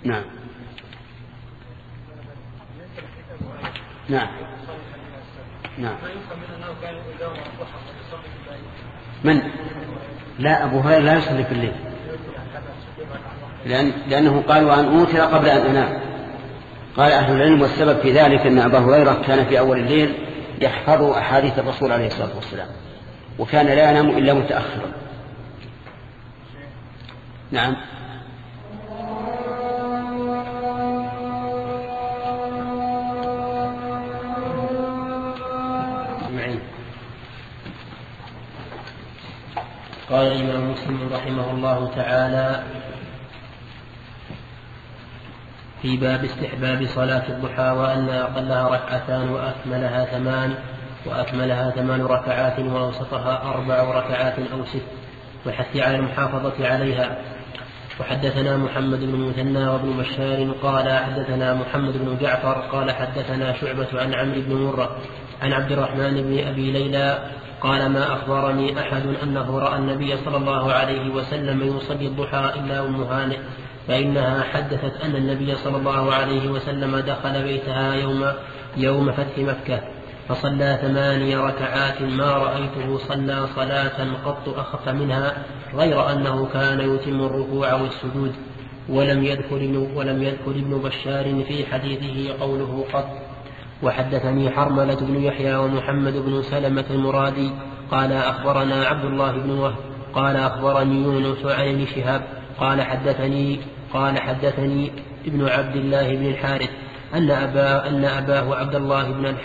نعم نعم نعم. من؟ لا، أبو هريرة لا يصلي في الليل، لأنه قال وأن أوتر قبل أن أنام. قال أهل العلم والسبب في ذلك أن أبا هريرة كان في أول الليل يحفظ أحاديث الرسول عليه الصلاة والسلام، وكان لا ينام إلا متأخرا. نعم. قال الإمام مسلم رحمه الله تعالى في باب استحباب صلاة الضحى وأن أقلها ركعتان وأكملها 8 ركعات وأوسطها 4 ركعات أو 6، والحث على المحافظة عليها. وحدثنا محمد بن المثنى وابن بشار قال حدثنا محمد بن جعفر قال حدثنا شعبة عن عمرو بن مرة عن عبد الرحمن بن أبي ليلى قال ما أخبرني أحد أنه رأى النبي صلى الله عليه وسلم يصلي الضحى إلا أم هانئ، فإنها حدثت أن النبي صلى الله عليه وسلم دخل بيتها يوم فتح مكة فصلى 8 ركعات ما رأيته صلى صلاة قط أخف منها، غير أنه كان يتم الركوع والسجود. ولم يذكر ابن بشار في حديثه قوله قط. وحدثني حرملة بن يحيى ومحمد بن سلمة المرادي قال أخبرنا عبد الله بن وهب قال أخبرني يونس عن ابن شهاب قال حدثني ابن عبد الله بن الحارث أن أباه عبد الله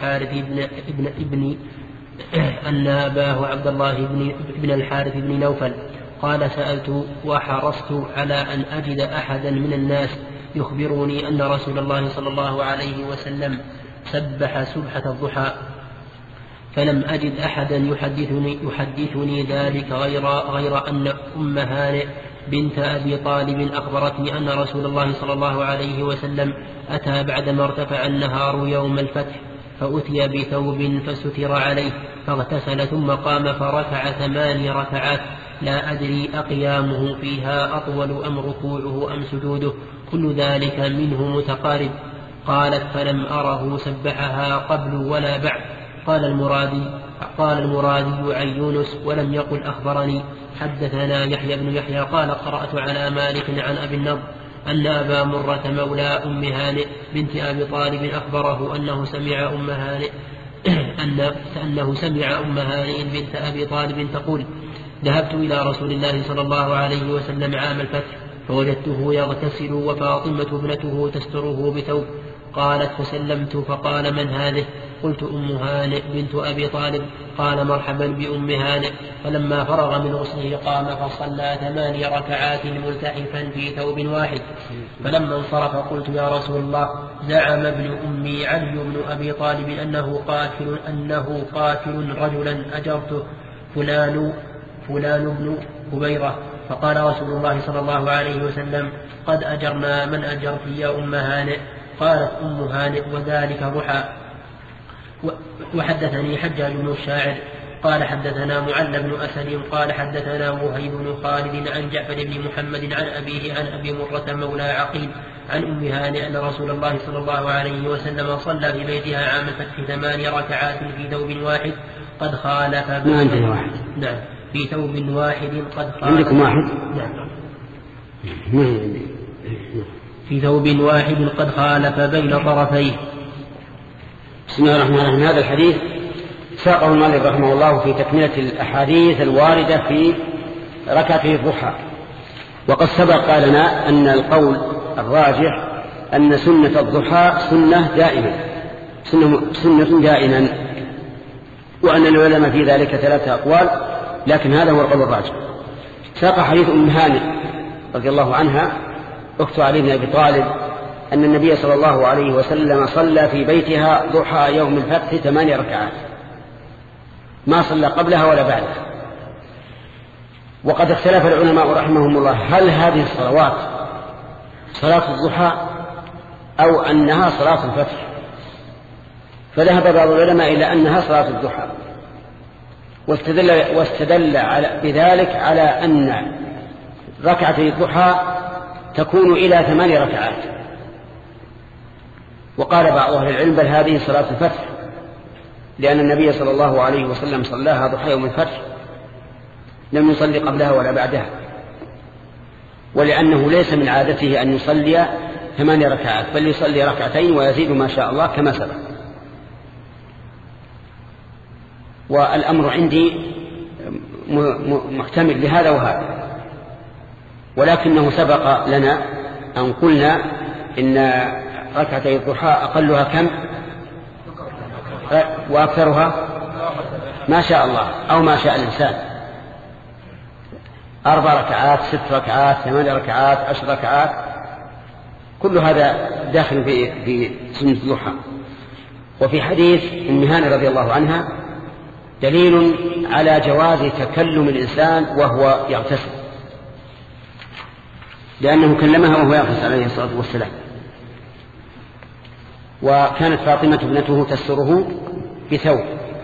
بن الحارث بن نوفل قال سألت وحرصت على أن أجد أحدا من الناس يخبرني أن رسول الله صلى الله عليه وسلم سبح سبحة الضحى، فلم أجد أحدا يحدثني ذلك غير أن أم هانئ بنت أبي طالب أخبرتني أن رسول الله صلى الله عليه وسلم أتى بعدما ارتفع النهار يوم الفتح فأتي بثوب فستر عليه فاغتسل ثم قام فركع 8 ركعات لا أدري أقيامه فيها أطول أم ركوعه أم سجوده، كل ذلك منه متقارب. قالت فلم أره سبحها قبل ولا بعد. قال المرادي عن يونس ولم يقل أخبرني. حدثنا يحيى بن يحيى قال قرأت على مالك عن أبي النضر أن أبا مرة مولى أم هانئ بنت أبي طالب أخبره أنه سمع أم هانئ بنت أبي طالب تقول ذهبت إلى رسول الله صلى الله عليه وسلم عام الفتح فوجدته يغتسل وفاطمة ابنته تستره بثوب. قالت فسلمت فقال من هذه؟ قلت أم هانئ بنت أبي طالب. قال مرحبا بأم هانئ. فلما فرغ من غسله قام فصلى 8 ركعات ملتحفا في ثوب واحد. فلما انصرف قلت يا رسول الله زعم ابن أمي علي بن أبي طالب أنه قاتل رجلا أجرته فلان بن هبيرة. فقال رسول الله صلى الله عليه وسلم قد أجرنا من أجرت يا أم هانئ. قالت أم هانئ وذلك ضحى. وحدثني حجاج بن الشاعر قال حدثنا معل بن أسد قال حدثنا وهيب بن خالد عن جعفر بن محمد عن أبيه عن أبي مرة مولى عقيل عن أم هانئ أن رسول الله صلى الله عليه وسلم صلى في بيتها عام الفتح 8 ركعات في ثوب واحد قد خالف ما عندنا واحد. نعم في ثوب واحد قد خالف. عندكم واحد؟ نعم في ثوب واحد قد خالف بين طرفيه. بسم الله الرحمن الرحيم. هذا الحديث ساقه المؤلف رحمه الله في تكملة الأحاديث الواردة في ركعتي الضحى. وقد سبق لنا أن القول الراجح أن سنة الضحى سنة دائما، وأن العلماء في ذلك 3 أقوال، لكن هذا هو القول الراجح. ساق حديث أم هانئ رضي الله عنها أخت علي بن أبي طالب أن النبي صلى الله عليه وسلم صلى في بيتها ضحى يوم الفتح 8 ركعات ما صلى قبلها ولا بعدها. وقد اختلف العلماء رحمهم الله هل هذه الصلوات صلاة الضحى أو أنها صلاة الفتح، فذهب بعض العلماء إلى أنها صلاة الضحى، واستدل بذلك على أن ركعتي الضحى تكون إلى 8 ركعات. وقال بعض أهل العلم بل هذه صلاة الفتح، لأن النبي صلى الله عليه وسلم صلاها ضحى يوم الفتح، لم يصلي قبلها ولا بعدها، ولأنه ليس من عادته أن يصلي 8 ركعات، بل يصلي 2 ركعتين ويزيد ما شاء الله كما سبق. والأمر عندي محتمل لهذا وهذا، ولكنه سبق لنا أن قلنا إن 2 الضحى أقلها كم وأكثرها ما شاء الله أو ما شاء الإنسان، 4 ركعات 6 ركعات 8 ركعات 10 ركعات، كل هذا داخل في سنة الضحى. وفي حديث أم هانئ رضي الله عنها دليل على جواز تكلم الإنسان وهو يغتسل، لأنه كلمها وهو يغتسل عليه الصلاة والسلام. وكانت فاطمة ابنته تستره بثوب،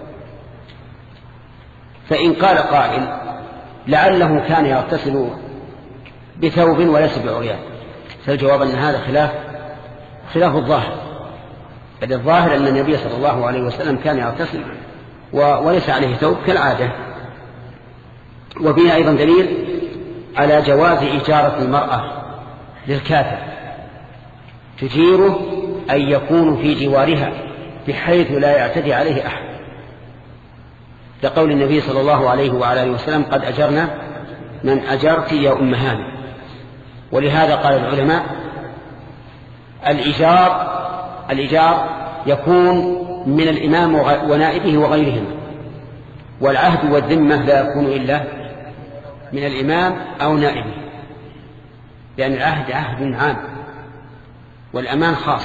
فإن قال قائل لعله كان يغتسل بثوب وليس بعريان، فالجواب أن هذا خلاف الظاهر، بل الظاهر أن النبي صلى الله عليه وسلم كان يغتسل وليس عليه ثوب كالعادة. وفيها أيضا دليل على جواز إجارة المرأة للكافر، تجيره أن يكون في جوارها بحيث لا يعتدي عليه أحد، لقول النبي صلى الله عليه وعلى وسلم قد أجرنا من أجرت يا أم هانئ. ولهذا قال العلماء الإيجار يكون من الإمام ونائبه وغيرهما، والعهد والذمة لا يكون إلا من الإمام أو نائبه، لأن العهد عهد عام والأمان خاص.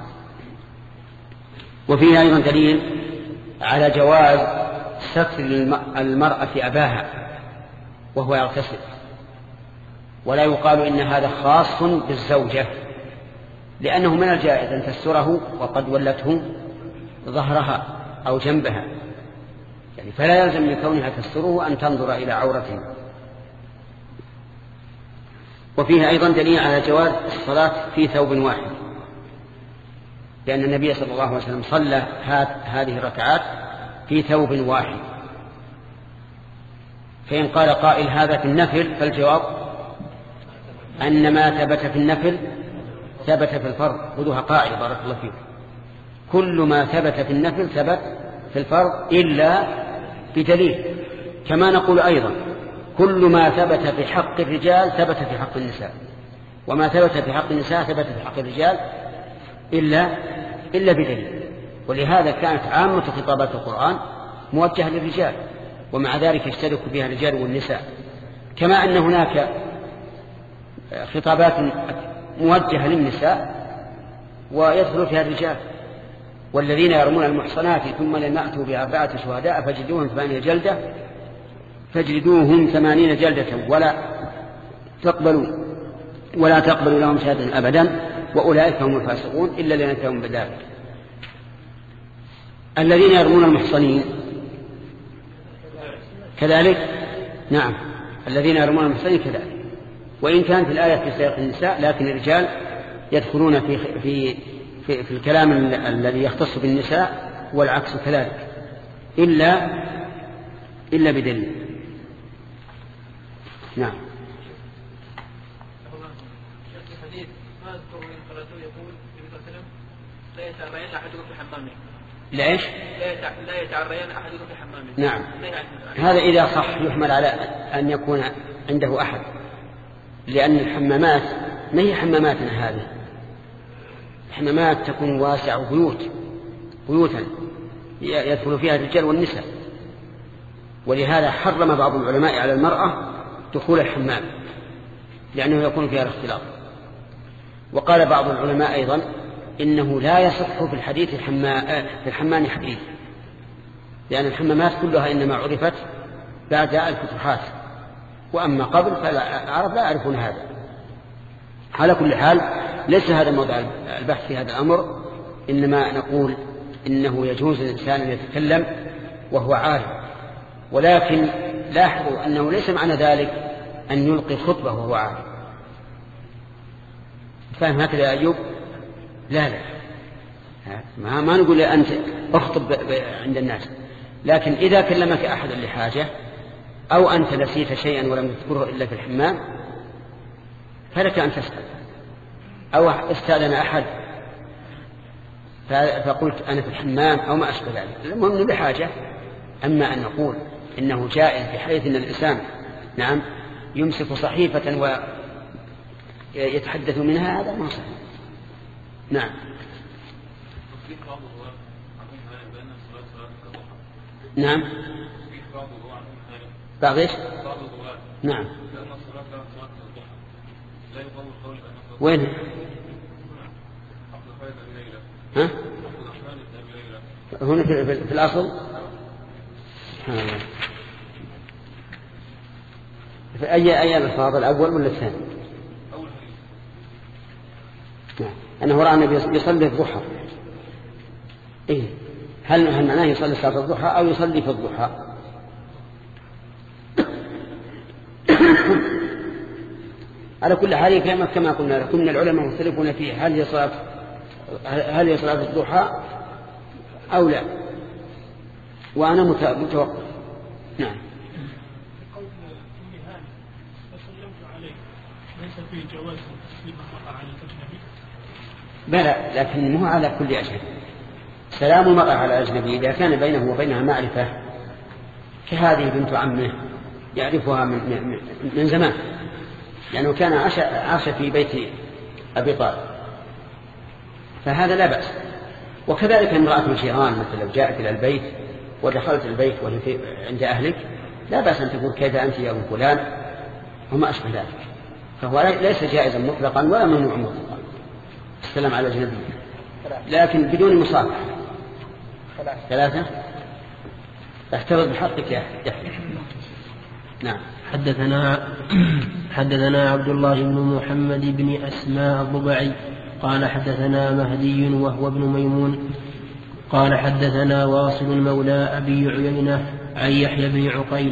وفيه أيضا دليل على جواز ستر المرأة أباها وهو يغتسل، ولا يقال إن هذا خاص بالزوجة، لأنه من الجائز أن تستره وقد ولته ظهرها أو جنبها، يعني فلا يلزم من كونها تستره أن تنظر إلى عورته. وفيها أيضا دليل على جواز الصلاة في ثوب واحد، لأن النبي صلى الله عليه وسلم صلى هذه الركعات في ثوب واحد. فإن قال قائل هذا في النفل، فالجواب أن ما ثبت في النفل ثبت في الفرض. خذوها قاعدة بارك الله فيكم، كل ما ثبت في النفل ثبت في الفرض إلا بدليل. كما نقول أيضا كل ما ثبت في حق الرجال ثبت في حق النساء، وما ثبت في حق النساء ثبت في حق الرجال إلا بدليل. ولهذا كانت عامة خطابات القرآن موجهة للرجال، ومع ذلك يشترك فيها الرجال والنساء، كما أن هناك خطابات موجهة للنساء ويدخل فيها الرجال. والذين يرمون المحصنات ثم لم يأتوا ب4 شهداء فاجلدوهم 80 جلدة ولا تقبلوا لهم شهادة أبدا وأولئك هم الفاسقون إلا لنتهم بذلك. الذين يرمون المحصنين كذلك، نعم الذين يرمون المحصنين كذلك، وإن كانت الآية في سياق النساء، لكن الرجال يدخلون في الكلام الذي يختص بالنساء والعكس كذلك إلا بدليل. نعم. لا يتعرين أحدكم في حمامه. ليش؟ لا يتعرين أحدكم في حمامه. نعم. هذا إذا صح يحمل على أن يكون عنده أحد، لأن الحمامات ما هي حماماتنا هذه، الحمامات تكون واسعة بيوتا يدخل فيها الرجال والنساء، ولهذا حرم بعض العلماء على المرأة دخول الحمام لأنه يكون فيها الاختلاط. وقال بعض العلماء أيضا إنه لا يصح في الحديث في الحمام حديث، لأن الحمامات كلها إنما عرفت بعد الفتوحات، وأما قبل فالعرب لا يعرفون هذا. على كل حال ليس هذا موضع البحث في هذا الأمر، إنما نقول إنه يجوز للإنسان أن يتكلم وهو عارف، ولكن لاحظوا أنه ليس معنى ذلك أن يلقي خطبة وهو عارف، فاهم هكذا يا أيوب؟ لا ما نقول أنت اخطب عند الناس، لكن إذا كلمك أحد لحاجة أو أنت نسيت شيئا ولم تذكره إلا في الحمام فلك أن تسأل، أو استأذن أحد فقلت أنا في الحمام أو ما أشبه ذلك، المهم بحاجة. أما أن نقول إنه جائز بحيث أن الإنسان نعم يمسك صحيفة ويتحدث منها، هذا ما صحيح. نعم. نعم. بعض ايش؟ نعم. وين؟ ها؟ هنا في الأصل في أي الألفاظ، الأول ولا الثاني؟ نعم. أنه رأى النبي يصلي الضحى. إيه؟ هل معناه يصلي صلاة الضحى أو يصلي في الضحى؟ على كل حال كما قلنا لكم من العلماء مختلفون فيه هل هي صلاة الضحى أو لا، وأنا متوقف. نعم. بلى، لكن مو على كل أجنبي. سلام المرأة على أجنبي إذا كان بينه وبينها معرفة، كهذه بنت عمه يعرفها من زمان، لأنه كان عاش في بيت أبي طالب، فهذا لا بأس. وكذلك امرأة الجيران مثل لو جاءت إلى البيت ودخلت البيت وهي عند أهلك لا بأس أن تقول كيف أنت يا أبو فلان وما أشبه ذلك، فهو ليس جائزا مطلقا ولا ممنوع مطلقا السلام على الأجنبي، لكن بدون مصافحة. 3. احتفظ بحقك يا يحيى. نعم. حدثنا عبد الله بن محمد بن أسماء الضبعي قال حدثنا مهدي وهو ابن ميمون قال حدثنا واصل مولى أبي عيينة عن يحيى بن عقيل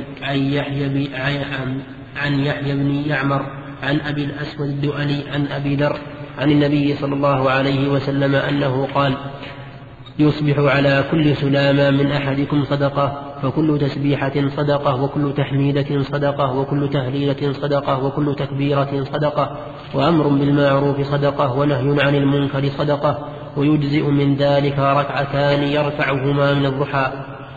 عن يحيى بن يعمر عن أبي الأسود الدؤلي عن أبي ذر عن النبي صلى الله عليه وسلم أنه قال: يصبح على كل سلامة من أحدكم صدقة، فكل تسبيحة صدقة، وكل تحميدة صدقة، وكل تهليلة صدقة، وكل تكبيرة صدقة، وأمر بالمعروف صدقة، ونهي عن المنكر صدقة، ويجزئ من ذلك ركعتان يرفعهما من الضحى.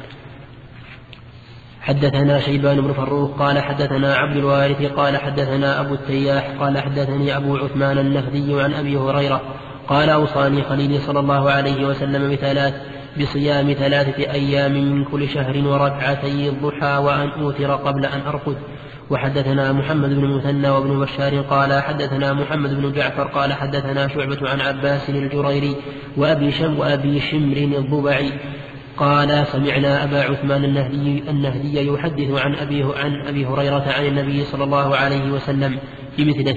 حدثنا شيبان بن فروخ قال حدثنا عبد الوارث قال حدثنا أبو التياح قال حدثني أبو عثمان النهدي عن أبي هريرة قال: أوصاني خليلي صلى الله عليه وسلم بصيام 3 أيام من كل شهر وركعتي الضحى وأن أوتر قبل أن أرقد. وحدثنا محمد بن المثنى وابن بشار قال حدثنا محمد بن جعفر قال حدثنا شعبة عن عباس الجريري وأبي شمر الضبعي قال: سمعنا أبا عثمان النهدي يحدث عن أبي هريرة عن النبي صلى الله عليه وسلم بمثله.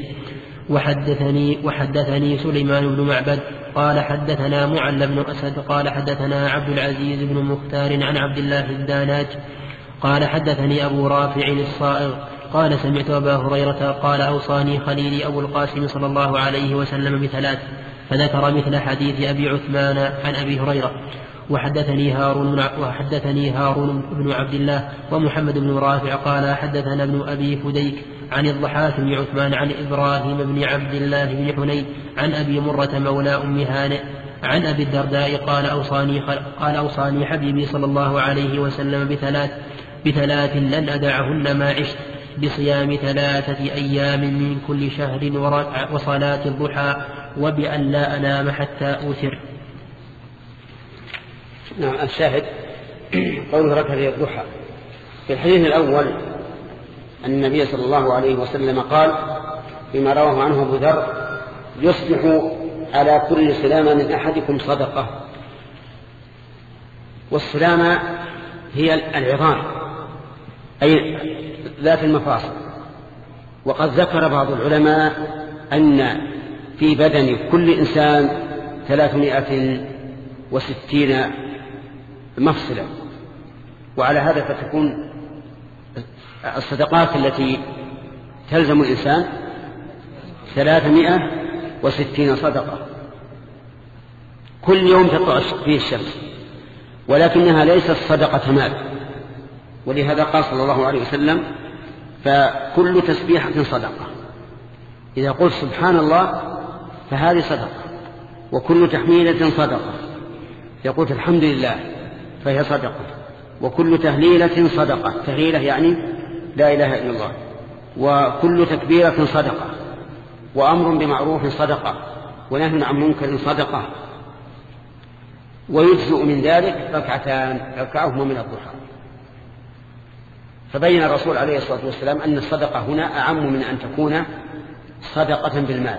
وحدثني سليمان بن معبد قال حدثنا معل بن أسد قال حدثنا عبد العزيز بن مختار عن عبد الله الداناج قال حدثني أبو رافع الصائغ قال: سمعت أبا هريرة قال: أوصاني خليلي أبو القاسم صلى الله عليه وسلم ب3، فذكر مثل حديث أبي عثمان عن أبي هريرة. وحدثني هارون بن عبد الله ومحمد بن رافع قال حدثنا ابن أبي فديك عن الضحاك بن عثمان عن إبراهيم بن عبد الله بن حنين عن أبي مرة مولى أم هانئ عن أبي الدرداء قال: أوصاني حبيبي صلى الله عليه وسلم بثلاث لن أدعهن ما عشت: بصيام 3 أيام من كل شهر وصلاة الضحى، وبأن لا أنام حتى أوتر. نعم. الشاهد قوله ركعتي الضحى. في الحديث الأول أن النبي صلى الله عليه وسلم قال فيما رواه عنه أبو ذر: يصبح على كل سلامة من أحدكم صدقة. والسلامة هي العظام أي ذات المفاصل. وقد ذكر بعض العلماء أن في بدن كل إنسان 360 مفصلا، وعلى هذا فتكون الصدقات التي تلزم الإنسان 360 وستين صدقة كل يوم تطلع فيه الشمس، ولكنها ليست صدقة مال. ولهذا قال صلى الله عليه وسلم فكل تسبيحة صدقة. إذا قلت سبحان الله فهذه صدقة، وكل تحميلة صدقة. إذا قلت الحمد لله فهي صدقة، وكل تهليلة صدقة. تهليلة يعني لا إله إلا الله. وكل تكبيرة صدقة، وأمر بمعروف صدقة، ونهي عن منكر صدقة. ويجزء من ذلك ركعتان ركعهما من الضحى. فبين الرسول عليه الصلاة والسلام أن الصدقة هنا أعم من أن تكون صدقة بالمال.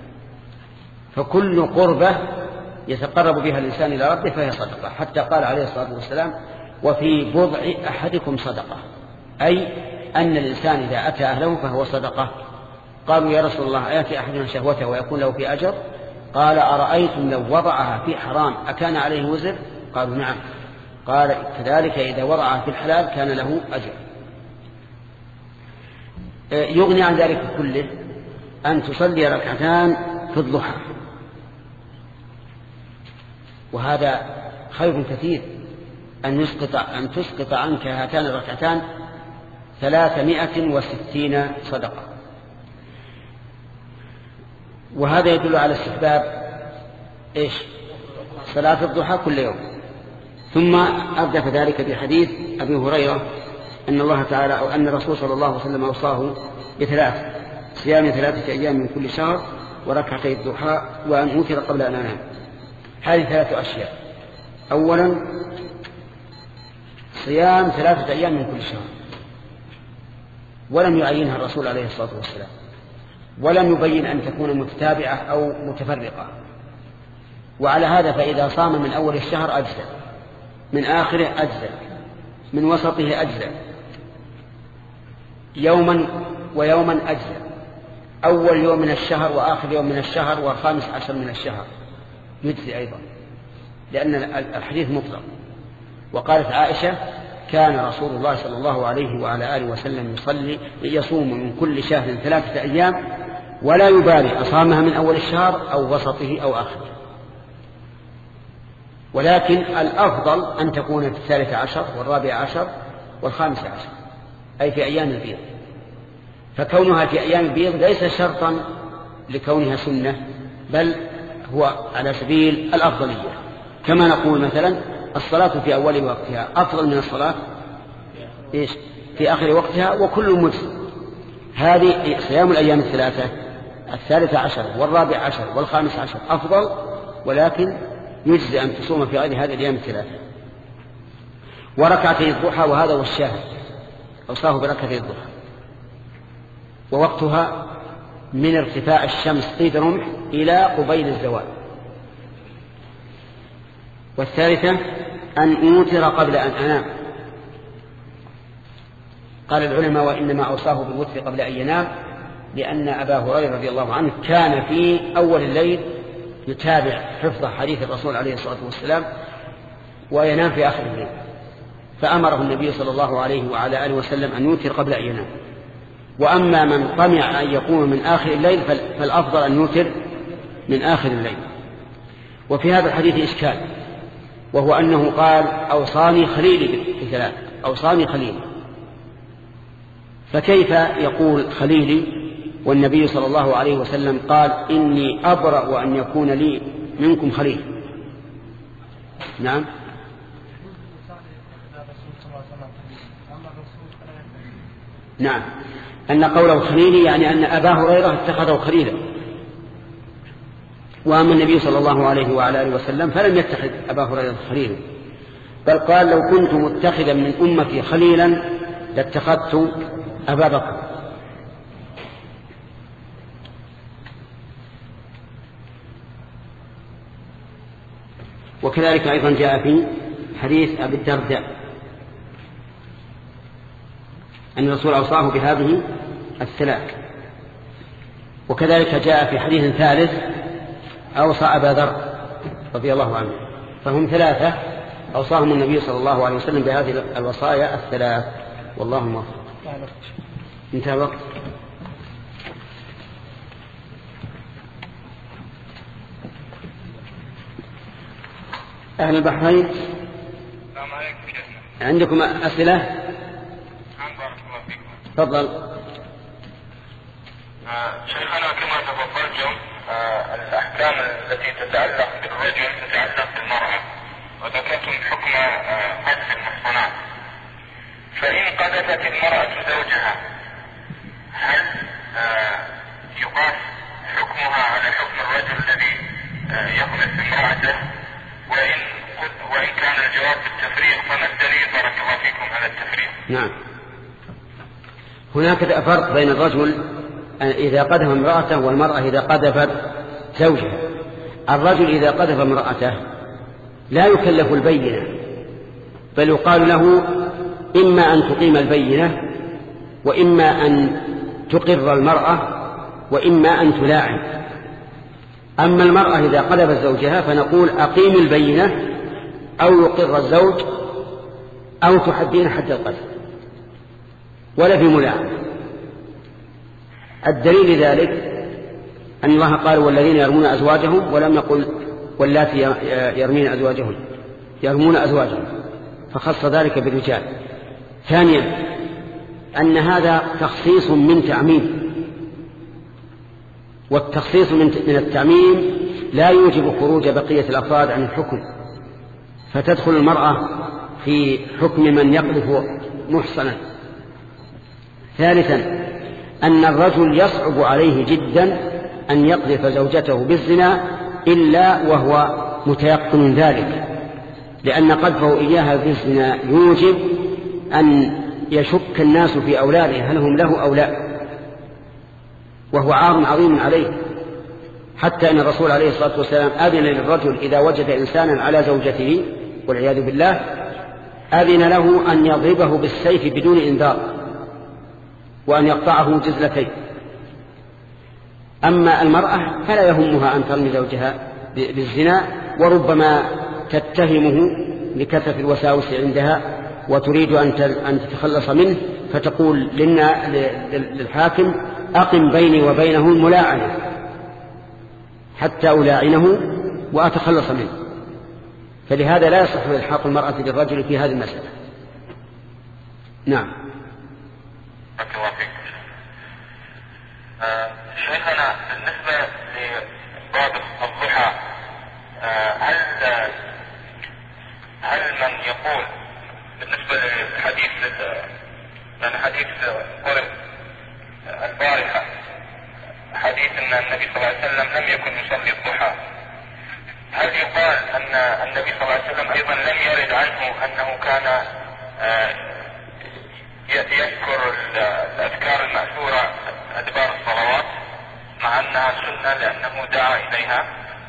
فكل قربة يتقرب بها الإنسان إلى ربه فهي صدقة، حتى قال عليه الصلاة والسلام وفي بضع أحدكم صدقة، أي أن الإنسان إذا أتى أهله فهو صدقة. قالوا يا رسول الله أيأتي أحدنا شهوته ويكون له في أجر؟ قال أرأيتم لو وضعها في حرام أكان عليه وزر؟ قالوا نعم. قال كذلك إذا وضعها في الحلال كان له أجر. يغني عن ذلك كله أن تصلي ركعتان في الضحى، وهذا خير كثير. أن تسقط عنك هاتان الركعتان 360 صدقة. وهذا يدل على استحباب صلاة الضحى كل يوم. ثم أردف ذلك بحديث أبي هريرة أن الله تعالى أو أن الرسول صلى الله عليه وسلم أوصاه بثلاث: صيام 3 أيام من كل شهر، وركعتي الضحى، وأن أوتر قبل أن أنام. هذه 3 أشياء. أولا صيام 3 أيام من كل شهر، ولم يعينها الرسول عليه الصلاة والسلام، ولم يبين أن تكون متتابعة أو متفرقة. وعلى هذا فإذا صام من أول الشهر أجزأ، من آخره أجزأ، من وسطه أجزأ، يوما ويوما أجزأ، أول يوم من الشهر وآخر يوم من الشهر و15 من الشهر يجزي أيضا، لأن الحديث مطلق. وقالت عائشة كان رسول الله صلى الله عليه وعلى آله وسلم يصوم من كل شهر 3 أيام ولا يبالي أصامها من أول الشهر أو وسطه أو آخره. ولكن الأفضل أن تكون في 13 و14 و15، أي في أيام البيض. فكونها في أيام البيض ليس شرطا لكونها سنة، بل هو على سبيل الأفضلية. كما نقول مثلا الصلاة في أول وقتها أفضل من الصلاة في آخر وقتها، وكل مجزٍ. هذه صيام الأيام 3، 13 و14 و15 أفضل، ولكن يجزي أن تصوم في غير هذه الأيام 3. وركعتي الضحى، وهذا هو الشاهد، أوصاه بركعتي الضحى، ووقتها من ارتفاع الشمس قيد رمح إلى قبيل الزوال. والثالثة أن أوتر قبل أن أنام. قال العلماء وإنما أوصاه بالوتر قبل أن ينام لأن أبا هريرة رضي الله عنه كان في أول الليل يتابع حفظ حديث الرسول عليه الصلاة والسلام وينام في آخر الليل، فأمره النبي صلى الله عليه وعلى آله وسلم أن يوتر قبل أن ينام. وأما من طمع أن يقوم من آخر الليل فالأفضل أن يوتر من آخر الليل. وفي هذا الحديث إشكال، وهو أنه قال أوصاني خليلي ب3، أوصاني خليلي، فكيف يقول خليلي والنبي صلى الله عليه وسلم قال إني أبرأ أن يكون لي منكم خليل؟ نعم، نعم، أن قوله خليلي يعني أن أبا هريرة اتخذه خليلا، وأما النبي صلى الله عليه وعلى آله وسلم فلم يتخذ أبا هريرة خليلا، بل قال لو كنت متخذا من أمتي خليلا لاتخذت أبا بكر. وكذلك أيضا جاء في حديث أبي الدرداء أن الرسول أوصاه بهذه 3. وكذلك جاء في حديث ثالث أوصى أبا ذر رضي الله عنه. فهم 3 أوصاهم النبي صلى الله عليه وسلم بهذه الوصايا 3. والله موفق. انتهى الوقت. أهل البحرين. السلام عليكم شيخنا. عندكم أسئلة؟ نعم بارك الله فيكم. تفضل. شيخنا كما تفضلتم الأحكام التي تتعلق بالرجل تتعلق بالمرأة، وذكرتم حكم قذف المحصنات. فإن قذفت المرأة زوجها هل يقاس حكمها على حكم الرجل الذي يقذف امرأته؟ وإن كان الجواب بالتفريق فما الدليل بارك الله فيكم على التفريق؟ نعم، هناك فرق بين الرجل إذا قذف امرأته والمرأة إذا قذفت زوجها. الرجل إذا قذف امرأته لا يكلف البينة، بل يقال له إما أن تقيم البينة، وإما أن تقر المرأة، وإما أن تلاعن. أما المرأة إذا قذفت زوجها فنقول أقيم البينة أو يقر الزوج أو تحدين حد القذف، ولا في ملاعنة. الدليل ذلك أن الله قال والذين يرمون أزواجهم، ولم يقل واللاتي يرمين أزواجهم، يرمون أزواجهم، فخص ذلك بالرجال. ثانيا أن هذا تخصيص من تعميم، والتخصيص من التعميم لا يوجب خروج بقية الأفراد عن الحكم، فتدخل المرأة في حكم من يقذف محصنا. ثالثا أن الرجل يصعب عليه جدا أن يقذف زوجته بالزنا إلا وهو متيقن ذلك، لأن قذفه إياها بالزنا يوجب أن يشك الناس في أولاده هل هم له أو لا، وهو عار عظيم عليه. حتى أن الرسول عليه الصلاة والسلام أذن للرجل إذا وجد إنسانا على زوجته والعياذ بالله أذن له أن يضربه بالسيف بدون إنذار، وأن يقطعه جزلتين. أما المرأة فلا يهمها أن ترمي زوجها بالزنا، وربما تتهمه لكثرة الوساوس عندها وتريد أن تتخلص منه، فتقول للحاكم أقم بيني وبينه الملاعنة حتى ألاعنه وأتخلص منه. فلهذا لا يصح إلحاق المرأة بالرجل في هذه المسألة. نعم. شيخنا بالنسبة لباب الضحى، هل من يقول بالنسبة للحديث لأن حديث قرب البارحة حديث أن النبي صلى الله عليه وسلم لم يكن يصلي الضحى، هل يقال أن النبي صلى الله عليه وسلم أيضا لم يرد عنه أنه كان يذكر الأذكار المأثورة أدبار الصلوات مع أنها سنة لأنه دعا إليها؟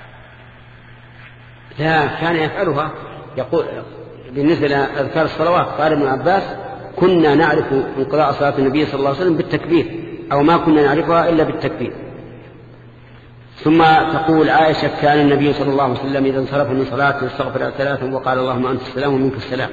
لا، كان يفعلها. يقول بالنسبة لأذكار الصلوات قال ابن عباس كنا نعرف انقضاء صلاة النبي صلى الله عليه وسلم بالتكبير، أو ما كنا نعرفها إلا بالتكبير. ثم تقول عائشة كان النبي صلى الله عليه وسلم إذا انصرف من صلاته استغفر ثلاثا وقال اللهم أنت السلام ومنك السلام.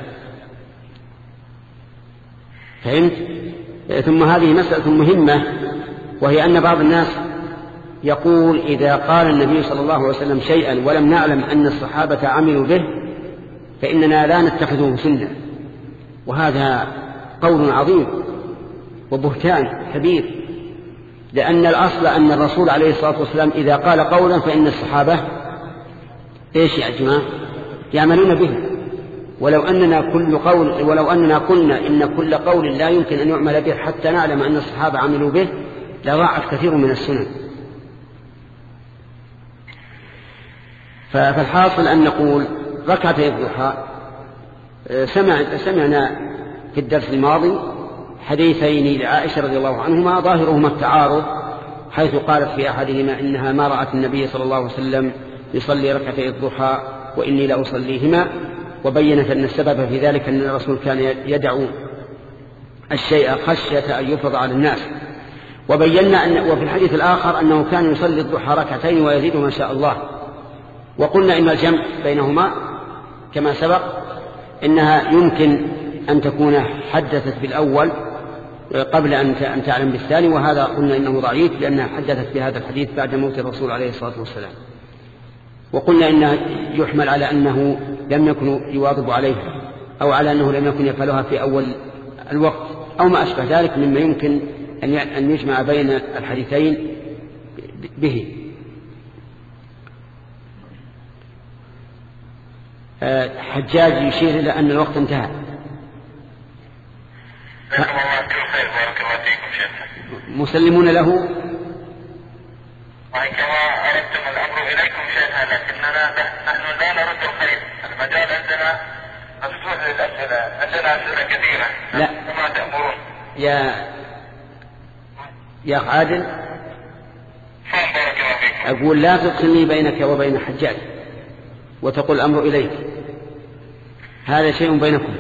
فهمت؟ ثم هذه مسألة مهمة، وهي أن بعض الناس يقول إذا قال النبي صلى الله عليه وسلم شيئا ولم نعلم أن الصحابة عملوا به فإننا لا نتخذه سنة، وهذا قول عظيم وبهتان كبير، لأن الأصل أن الرسول عليه الصلاة والسلام إذا قال قولا فإن الصحابة إيش يا جماعة يعملون به. ولو أننا قلنا إن كل قول لا يمكن أن يعمل به حتى نعلم أن الصحابة عملوا به لضاعت كثير من السنن. فالحاصل أن نقول ركعتي الضحى سمعنا في الدرس الماضي حديثين لعائشة رضي الله عنهما ظاهرهما التعارض، حيث قالت في أحدهما إنها ما رأت النبي صلى الله عليه وسلم يصلي ركعتي الضحى وإني لأصليهما، وبينت أن السبب في ذلك أن الرسول كان يدعو الشيء خشية أن يفرض على الناس. وبينا وفي الحديث الآخر أنه كان يصلي الضحى ركعتين ويزيد ما شاء الله. وقلنا إن الجمع بينهما كما سبق إنها يمكن أن تكون حدثت بالأول قبل أن تعلم بالثاني، وهذا قلنا إنه ضعيف لأنها حدثت بهذا الحديث بعد موت الرسول عليه الصلاة والسلام. وقلنا إنه يحمل على أنه لم يكن يواظب عليها، أو على أنه لم يكن يفعلها في أول الوقت، أو ما أشبه ذلك مما يمكن أن يجمع بين الحديثين به. حجاج يشير إلى أن الوقت انتهى. مسلمون له. وكما أردتم الأمر إليكم شيئا، لكننا نحن لا نرد الخير. المجال عندنا مفتوح للأسئلة، عندنا أسئلة كثيرة. لا. كما تأمرون. يا عادل، بارك الله فيكم. أقول لا تدخلني بينك وبين حجاج وتقول الأمر إليك، هذا شيء بينكم.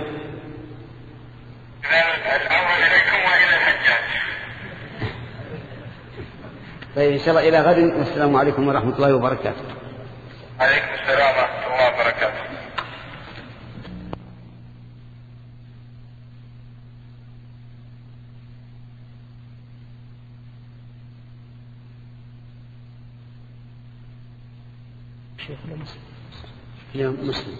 الأمر إليكم وإلى الحجاج. طيب إن شاء الله إلى غد، والسلام عليكم ورحمة الله وبركاته. عليكم السلام ورحمة الله وبركاته. شيخنا مسلم. يا مسلم.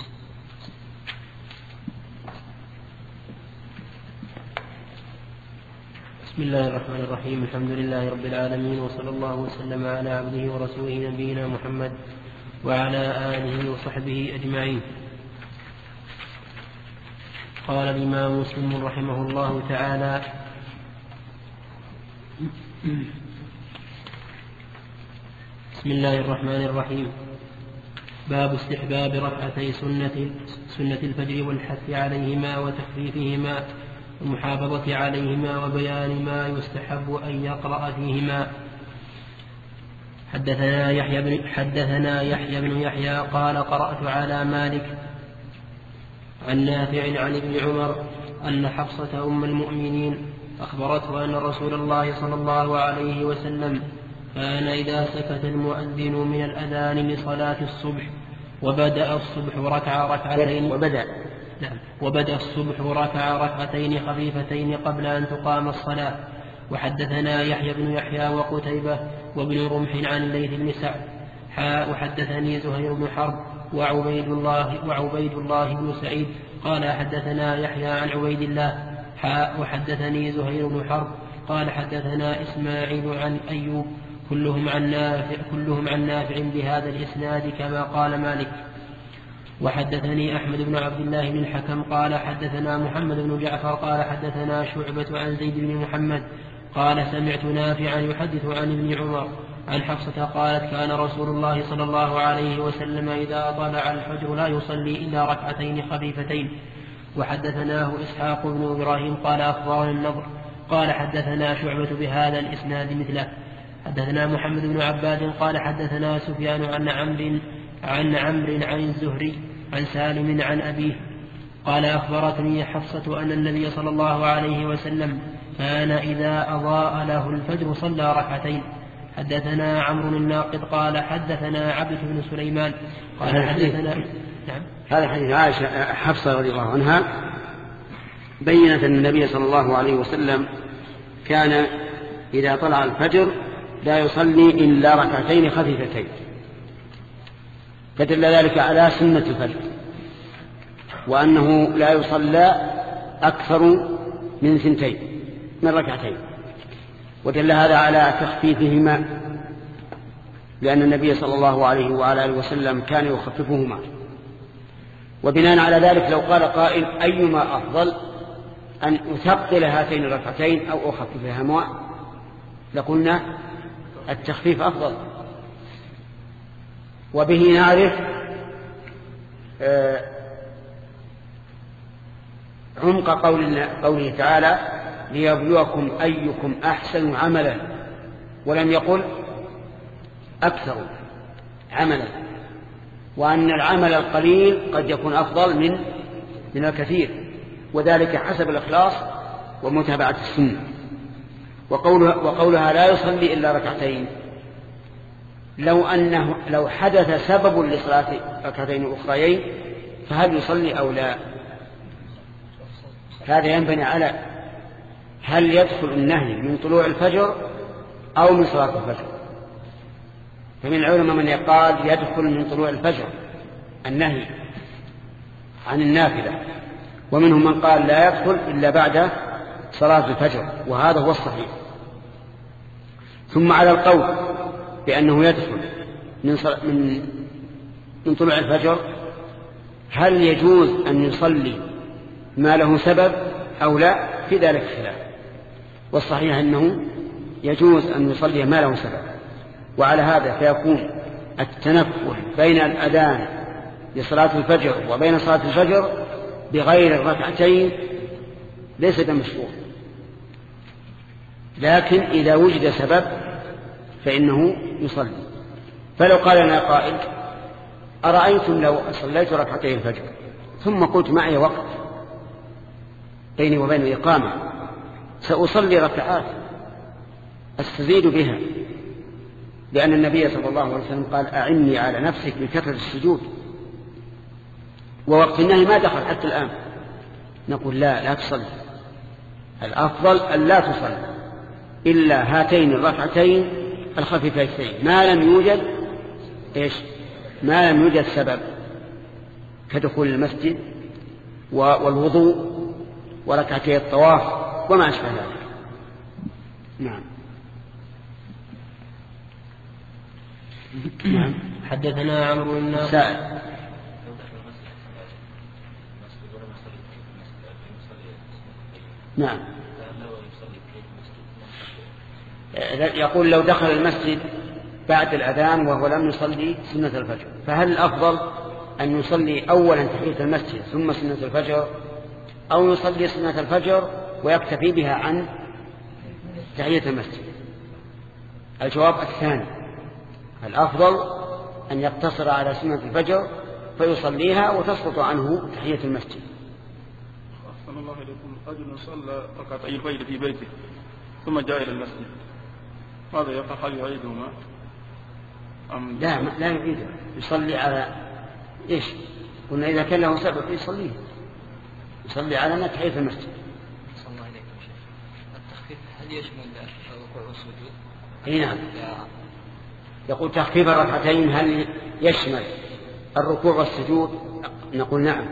بسم الله الرحمن الرحيم. الحمد لله رب العالمين، وصلى الله وسلم على عبده ورسوله نبينا محمد وعلى آله وصحبه أجمعين. قال الإمام مسلم رحمه الله تعالى: بسم الله الرحمن الرحيم. باب استحباب ركعتي سنة الفجر والحث عليهما وتخفيفهما والمحافظة عليهما وبيان ما يستحب أن يقرأ فيهما. حدثنا يحيى بن يحيى قال: قرأت على مالك عن نافع عن ابن عمر أن حفصة أم المؤمنين أخبرته أن رسول الله صلى الله عليه وسلم كان إذا سكت المؤذن من الأذان لصلاة الصبح وبدأ الصبح ركع ركعتين خفيفتين قبل أن تقام الصلاة. وحدثنا يحيى بن يحيى وقتيبة وابن رمح عن الليث بن سعد وحدثني زهير بن حرب وعبيد الله بن سعيد قال حدثنا يحيى عن عبيد الله وحدثني زهير بن حرب قال حدثنا إسماعيل عن أيوب كلهم عن نافع بهذا الإسناد كما قال مالك. وحدثني أحمد بن عبد الله بن الحكم قال حدثنا محمد بن جعفر قال حدثنا شعبة عن زيد بن محمد قال سمعت نافعا يحدث عن ابن عمر عن حفصة قالت كان رسول الله صلى الله عليه وسلم إذا طلع الفجر لا يصلي إلا ركعتين خفيفتين. وحدثناه إسحاق بن إبراهيم قال أخبرنا النضر قال حدثنا شعبة بهذا الإسناد مثله. حدثنا محمد بن عباد قال حدثنا سفيان عن عمرو عن الزهري عن سالم عن أبيه قال أخبرتني حفصة أن النبي صلى الله عليه وسلم كان إذا أضاء له الفجر صلى ركعتين. حدثنا عمرو الناقد قال حدثنا عبد بن سليمان قال حدثنا هذا حديث عائشة حفصة رضي الله عنها بينت أن النبي صلى الله عليه وسلم كان إذا طلع الفجر لا يصلي إلا ركعتين خفيفتين، فدل ذلك على سنة الفجر وأنه لا يصلى أكثر من 2 ركعتين، ودل هذا على تخفيفهما لأن النبي صلى الله عليه وعلى آله وسلم كان يخففهما. وبناء على ذلك لو قال قائل أيما أفضل أن أثقل هاتين الركعتين أو أخففهما لقلنا التخفيف أفضل. وبه نعرف عمق قوله تعالى ليبلوكم أيكم أحسن عملا، ولم يقل أكثر عملا، وأن العمل القليل قد يكون أفضل من الكثير، وذلك حسب الإخلاص ومتابعة السنة. وقولها لا يصلي إلا ركعتين لو حدث سبب لصلاة ركعتين أخريين فهل يصلي أو لا؟ هذا ينبني على هل يدخل النهي من طلوع الفجر أو من صلاة الفجر. فمن العلماء من يقال يدخل من طلوع الفجر النهي، عن النافلة، ومنهم من قال لا يدخل إلا بعد صلاة الفجر، وهذا هو الصحيح. ثم على القول بأنه يدخل من طلوع الفجر، هل يجوز أن يصلي ما له سبب أو لا؟ في ذلك خلاف، والصحيح أنه يجوز أن يصلي ما له سبب. وعلى هذا فيكون التنفل بين الأذان لصلاة الفجر وبين صلاة الفجر بغير الركعتين ليس بمشروع، لكن إذا وجد سبب فإنه يصلي. فلو قال لنا قائل أرأيتم لو صليت ركعتي الفجر ثم قلت معي وقت بيني وبين الإقامة، سأصلي ركعات أستزيد بها، لأن النبي صلى الله عليه وسلم قال أعني على نفسك بكثرة السجود، ووقت النهي ما دخل حتى الآن. نقول لا تصلي، الأفضل أن لا تصلي إلا هاتين الركعتين الخفيفتين ما لم يوجد سبب كدخول المسجد والوضوء وركعتي الطواف وما أشبه ذلك. نعم. حدثنا عمرو بن سائل. نعم. يقول لو دخل المسجد بعد الأذان وهو لم يصلي سنة الفجر، فهل الأفضل أن يصلي أولا تحية المسجد ثم سنة الفجر، أو يصلي سنة الفجر ويكتفي بها عن تحية المسجد؟ الجواب الثاني، الأفضل أن يقتصر على سنة الفجر فيصليها وتسقط عنه تحية المسجد. أحسن الله إليكم. رجل صلى ركعتي الفجر في بيته ثم جاء إلى المسجد، ماذا يقع؟ هل يعيدهما أم لا يعيده، يصلي على إيش؟ قلنا إذا كان له سبب يصلي على تحية المسجد. صلى الله عليكم شيخ. التخفيف هل يشمل الركوع والسجود؟ اي نعم. يقول تخفيف الركعتين هل يشمل الركوع والسجود؟ نقول نعم،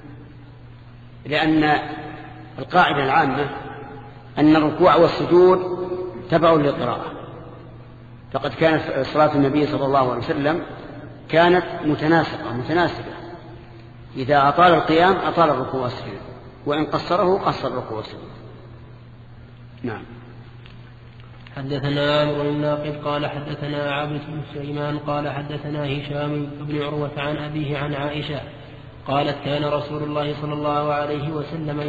لأن القاعدة العامة أن الركوع والسجود تبع للقراءة، فقد كانت صلاة النبي صلى الله عليه وسلم كانت متناسبة، إذا أطال القيام أطال الركوع والسجود، وإن قصره قصر الركوع والسجود. نعم. حدثنا عمرو بن ناقد قال حدثنا عبد بن سليمان قال حدثنا هشام بن عروة عن أبيه عن عائشة قالت كان رسول الله صلى الله عليه وسلم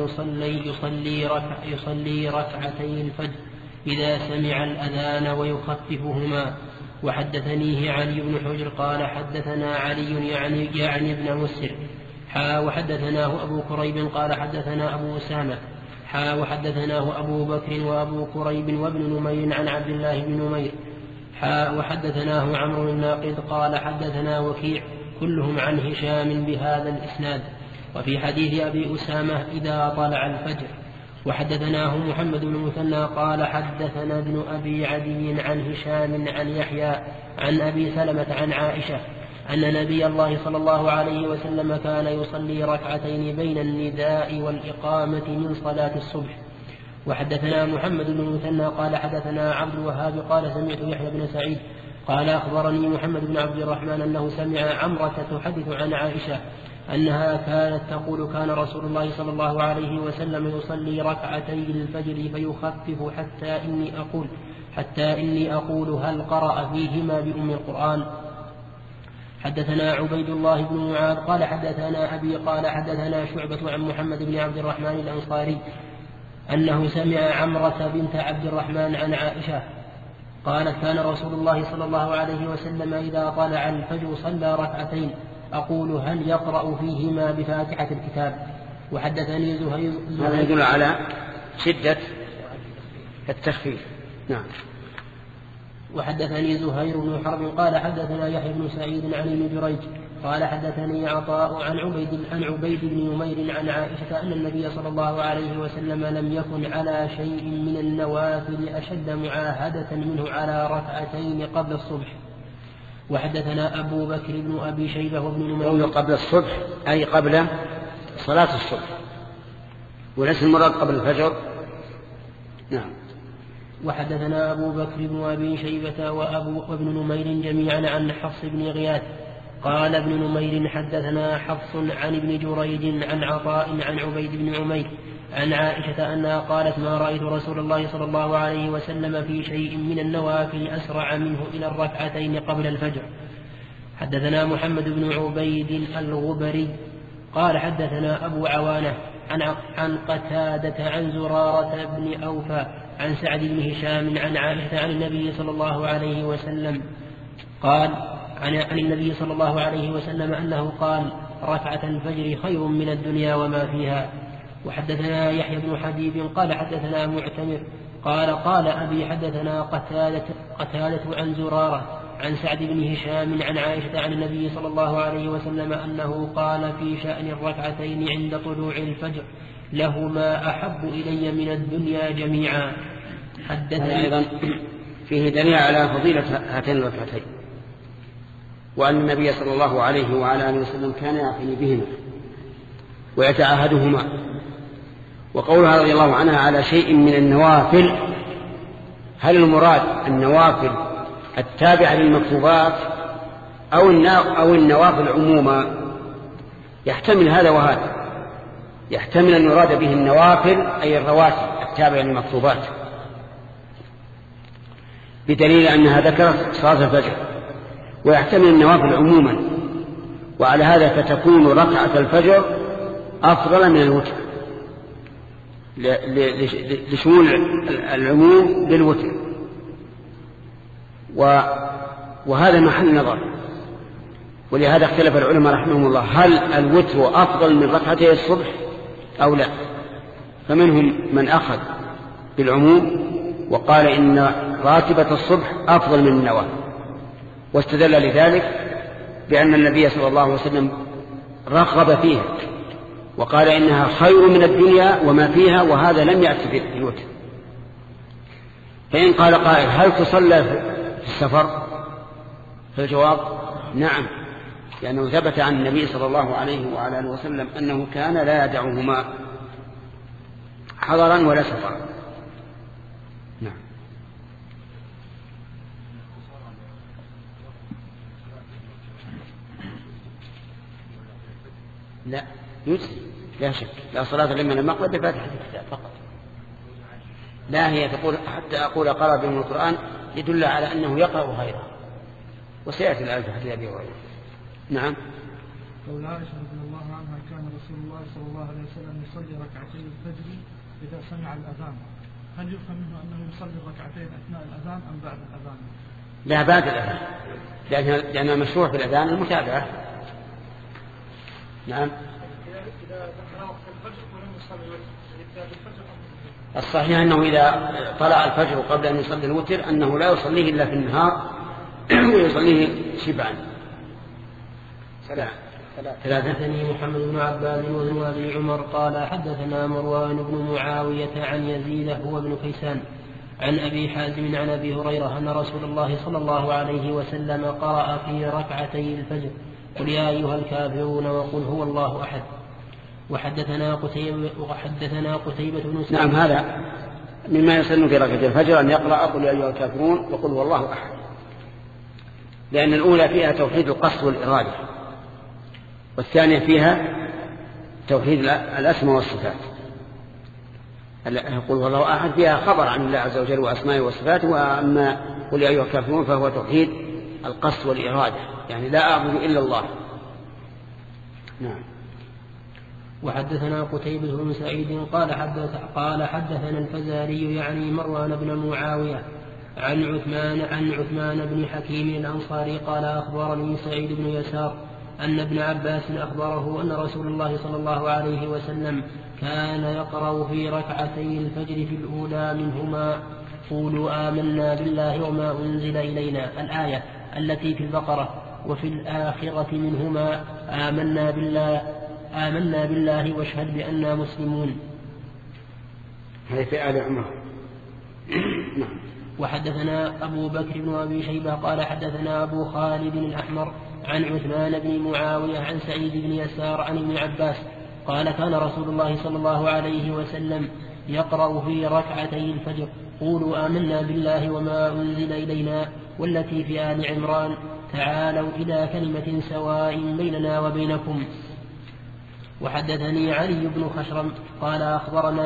يصلي ركعتي الفجر إذا سمع الأذان ويخففهما. وحدثنيه علي بن حجر قال حدثنا علي يعني ابن مسر وحدثناه أبو كريب قال حدثنا أبو أسامة وحدثناه أبو بكر وأبو كريب وابن نمير عن عبد الله بن نمير وحدثناه عمرو بن ناقد قال حدثنا وكيع كلهم عن هشام بهذا الإسناد. وفي حديث أبي أسامة إذا طلع الفجر. وحدثناه محمد بن مثنى قال حدثنا ابن أبي عدي عن هشام عن يحيى عن أبي سلمة عن عائشة أن نبي الله صلى الله عليه وسلم كان يصلي ركعتين بين النداء والإقامة من صلاة الصبح. وحدثنا محمد بن مثنى قال حدثنا عبد الوهاب قال سمعت يحيى بن سعيد قال أخبرني محمد بن عبد الرحمن أنه سمع عمرة تحدث عن عائشة أنها كانت تقول كان رسول الله صلى الله عليه وسلم يصلي ركعتي الفجر فيخفف حتى إني أقول هل قرأ فيهما بأم القرآن. حدثنا عبيد الله بن معاذ قال حدثنا أبي قال حدثنا شعبة عن محمد بن عبد الرحمن الأنصاري أنه سمع عمرة بنت عبد الرحمن عن عائشة قالت كان رسول الله صلى الله عليه وسلم إذا طلع الفجر صلى ركعتين أقول هل يقرأ فيهما بفاتحة الكتاب. وحدثني زهير هذا يدل على شدة التخفيف. نعم. وحدثني زهير بن حرب قال حدثنا يحيى بن سعيد عن ابن جريج قال حدثني عطاء عن عبيد بن نمير عن عائشة أن النبي صلى الله عليه وسلم لم يكن على شيء من النوافل أشد معاهدة منه على ركعتين قبل الصبح. وحدثنا أبو بكر بن أبي شيبة وابن نمير قبل الصبح أي قبل صلاة الصبح وليس المراد قبل الفجر. نعم. وحدثنا أبو بكر بن أبي شيبة وابن نمير جميعا عن حفص بن غياث قال ابن نمير حدثنا حفص عن ابن جريج عن عطاء عن عبيد بن عمير عن عائشة أنها قالت ما رأيت رسول الله صلى الله عليه وسلم في شيء من النوافل أسرع منه إلى الركعتين قبل الفجر. حدثنا محمد بن عبيد الغبري قال حدثنا أبو عوانة عن قتادة عن زرارة بن أوفى عن سعد بن هشام عن عائشة عن النبي صلى الله عليه وسلم قال عن النبي صلى الله عليه وسلم أنه قال ركعة الفجر خير من الدنيا وما فيها. وحدثنا يحيى بن حبيب قال حدثنا معتمر قال أبي حدثنا قتادة عن زرارة عن سعد بن هشام عن عائشة عن النبي صلى الله عليه وسلم أنه قال في شأن الركعتين عند طلوع الفجر لهما أحب إلي من الدنيا جميعا. حدثنا أيضا فيه دليل على فضيلة هاتين الركعتين وأن النبي صلى الله عليه وعلى آله وسلم كان يعتني بهما ويتعاهدهما. وقولها رضي الله عنها على شيء من النوافل، هل المراد النوافل التابعة للمكتوبات أو النوافل عموما؟ يحتمل هذا وهذا، يحتمل أن يراد به النوافل أي الرواتب التابعة للمكتوبات بدليل أنها ذكرت صلاة الفجر، ويحتمل النوافل عموما، وعلى هذا فتكون ركعة الفجر أفضل من الوتر لشمول العموم بالوتر. وهذا محل نظر، ولهذا اختلف العلماء رحمهم الله هل الوتر أفضل من ركعتي الصبح أو لا. فمنهم من أخذ بالعموم وقال إن راتبة الصبح أفضل من النوافل، واستدل لذلك بأن النبي صلى الله عليه وسلم رغب فيها وقال إنها خير من الدنيا وما فيها، وهذا لم يأتي في الوتر. فإن قال قائل هل تصلى في السفر؟ فالجواب نعم، لأنه ثبت عن النبي صلى الله عليه وعلى آله وسلم أنه كان لا يدعهما حضرا ولا سفرا. نعم. لا يجزي لا شك، لا صلاة لمن لم يقرأ بفاتحة الكتاب فقط. لا هي تقول حتى أقول قرأ بهم القرآن يدل على أنه يقرأ غيره، وسيأتي الآية في حديث أبي هريرة. نعم. قول عائشة رضي الله عنها كان رسول الله صلى الله عليه وسلم يصلي ركعتي الفجر إذا سمع الأذان، هل يفهم منه أنه يصلي ركعتين أثناء الأذان أم بعد الأذان؟ لا بعد الأذان، لأن المشروع في الأذان المتابعة. نعم. الصحيح أنه إذا طلع الفجر قبل أن يصلي الوتر أنه لا يصليه إلا في النهار ويصليه شبعا. حدثني محمد بن عباد وابن أبي عمر قال حدثنا مروان بن معاوية عن يزيد هو ابن كيسان عن أبي حازم عن أبي هريرة أن رسول الله صلى الله عليه وسلم قرأ في ركعتي الفجر قل يا أيها الكافرون وقل هو الله أحد. وحدثنا قتيبة بن سعيد. نعم، هذا مما يسن في ركعتي الفجر أن يقرأ قل يا أيها الكافرون وقل هو الله أحد، لأن الأولى فيها توحيد القصد والإرادة، والثانية فيها توحيد الأسماء والصفات. قل هو الله أحد فيها خبر عن الله عز وجل وأسمائه وصفاته، وأما قل يا أيها الكافرون فهو توحيد القصد والإرادة، يعني لا أعبد إلا الله. نعم. وحدثنا قتيبة بن سعيد قال حدثنا الفزاري يعني مروان بن معاوية عن عثمان بن حكيم الأنصاري قال أخبرني سعيد بن يسار أن ابن عباس أخبره أن رسول الله صلى الله عليه وسلم كان يقرأ في ركعتي الفجر في الأولى منهما قولوا آمنا بالله وما أنزل إلينا الآية التي في البقرة، وفي الآخرة منهما آمنا بالله واشهد بأننا مسلمون. هذه في آل عمران. وحدثنا أبو بكر بن أبي شيبة قال حدثنا أبو خالد الأحمر عن عثمان بن معاوية عن سعيد بن يسار عن ابن عباس قال كان رسول الله صلى الله عليه وسلم يقرأ في ركعتي الفجر قولوا آمنا بالله وما أنزل إلينا والتي في آل عمران تعالوا إلى كلمة سواء بيننا وبينكم. وحدثني علي بن خشرم قال أخبرنا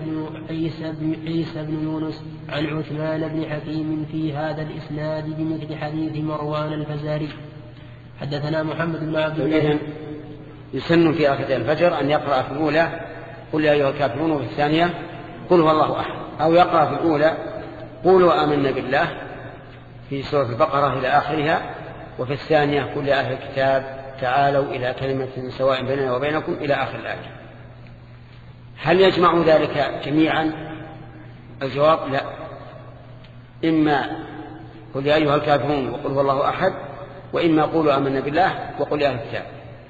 عيسى بن يونس عن عثمان بن حكيم في هذا الإسناد بمثل حديث مروان الفزاري. حدثنا محمد بن عبد الله. يسن في آخر الفجر أن يقرأ في الأولى قل يا أيها الكافرون وفي الثانية قل هو الله أحد، أو يقرأ في الأولى قولوا آمنا بالله في سورة البقرة إلى آخرها، وفي الثانية قل يا أهل الكتاب تعالوا إلى كلمة سواء بيننا وبينكم إلى آخر الآية. هل يجمع ذلك جميعا؟ الجواب لا، إما قل يا أيها الكافرون وقل هو الله أحد، وإما قولوا آمنا بالله وقل يا أهل الكتاب.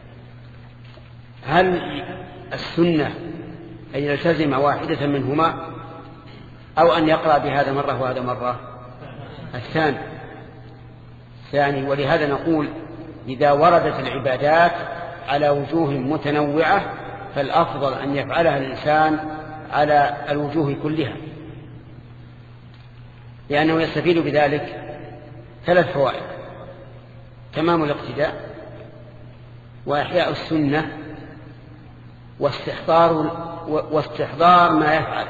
هل السنة أن يلتزم واحدة منهما أو أن يقرأ بهذا مرة وهذا مرة؟ الثاني. ولهذا نقول إذا وردت العبادات على وجوه متنوعة فالأفضل أن يفعلها الإنسان على الوجوه كلها، لأنه يستفيد بذلك 3 فوائد: تمام الاقتداء، وإحياء السنة، واستحضار ما يفعل.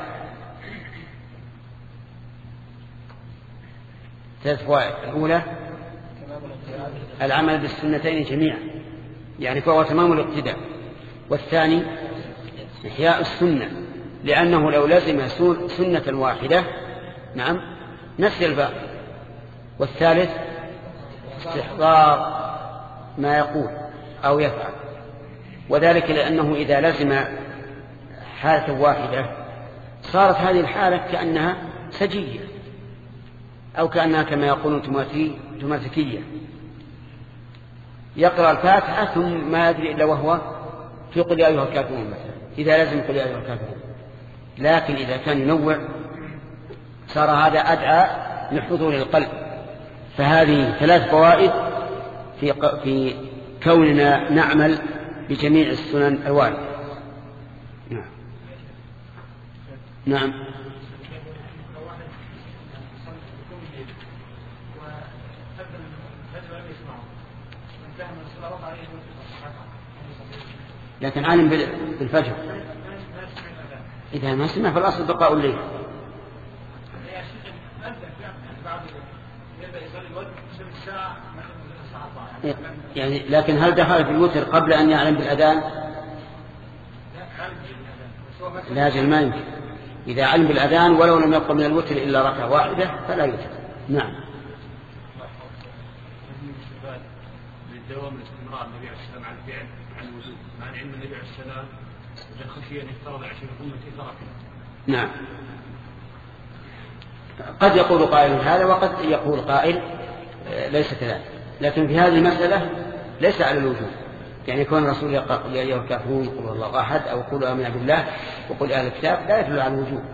3 فوائد: الأولى العمل بالسنتين جميعا، يعني فهو تمام الاقتداء. والثاني إحياء السنة، لأنه لو لزم سنة واحدة نسي الباقي. والثالث استحضار ما يقول أو يفعل، وذلك لأنه إذا لزم حالة واحدة صارت هذه الحالة كأنها سجية، أو كأنها كما يقولون تماثكية، يقرأ الفاتحة ثم ما يدري إلا وهو في قل يا أيها الكافرون مثلا، إذا لازم قل يا أيها الكافرون. لكن إذا كان ينوع صار هذا أدعى لحضور القلب. فهذه 3 فوائد في كوننا نعمل بجميع السنن الواردة. نعم. لكن عالم بالفجر إذا ما سمع فالأصل بقاء الليل. يعني لكن هل دخل في الوتر قبل أن يعلم بالأذان؟ لا أجل ما يمكن. إذا علم بالأذان ولو لم يبقى من الوتر إلا ركعة واحدة فلا يوتر. نعم. للدوام الاستمرار النبي عليه السلام على الفعل عن الوجود مع علم النبي عليه السلام وجد خشية أن يفترض عشان أمتي تركه. نعم. قد يقول قائل هذا وقد يقول قائل ليس كذلك، لكن في هذه المسألة ليس على الوجود. يعني كون الرسول يقول يا أيها الكافرون قل هو الله أحد أو قولوا آمنا بالله وقل أهل الكتاب لا يدل على الوجود،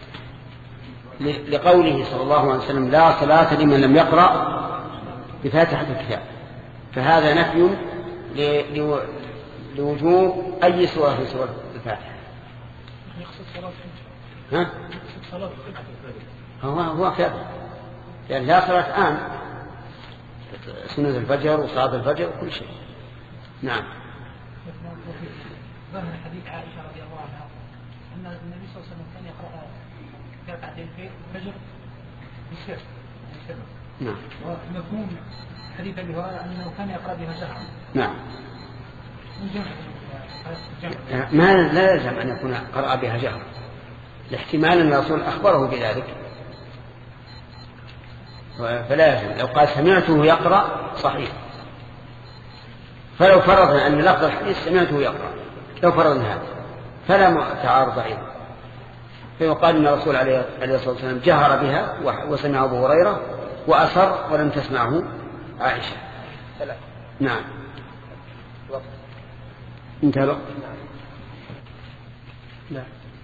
لقوله صلى الله عليه وسلم لا صلاة لمن لم يقرأ بفاتحة الكتاب، فهذا نفي لوجوب أي سورة في سورة الفاتحة. هو كذا، يعني لا صلاة آن سنة الفجر وصلاة الفجر وكل شيء. نعم. ظهر حديث عائشة رضي الله عنها أن النبي صلى الله عليه وسلم كان يقرأ ركعتين في الفجر بالسر. نعم. ومفهوم حديث أبي هريرة أنه كان يقرأ بها جهرا. نعم. ما لا يلزم أن يكون قرأ بها جهرا، لاحتمال أن الرسول أخبره بذلك، فلا يلزم. لو قال سمعته يقرأ صحيح، فلو فرضنا أن لفظ الحديث سمعته يقرأ، لو فرضنا هذا فلا تعارض أيضا، فيقال أن الرسول عليه الصلاة والسلام جهر بها وسمع أبو هريرة وأسر ولم تسمعه عائشة. نعم. انتهى الوقت. لا.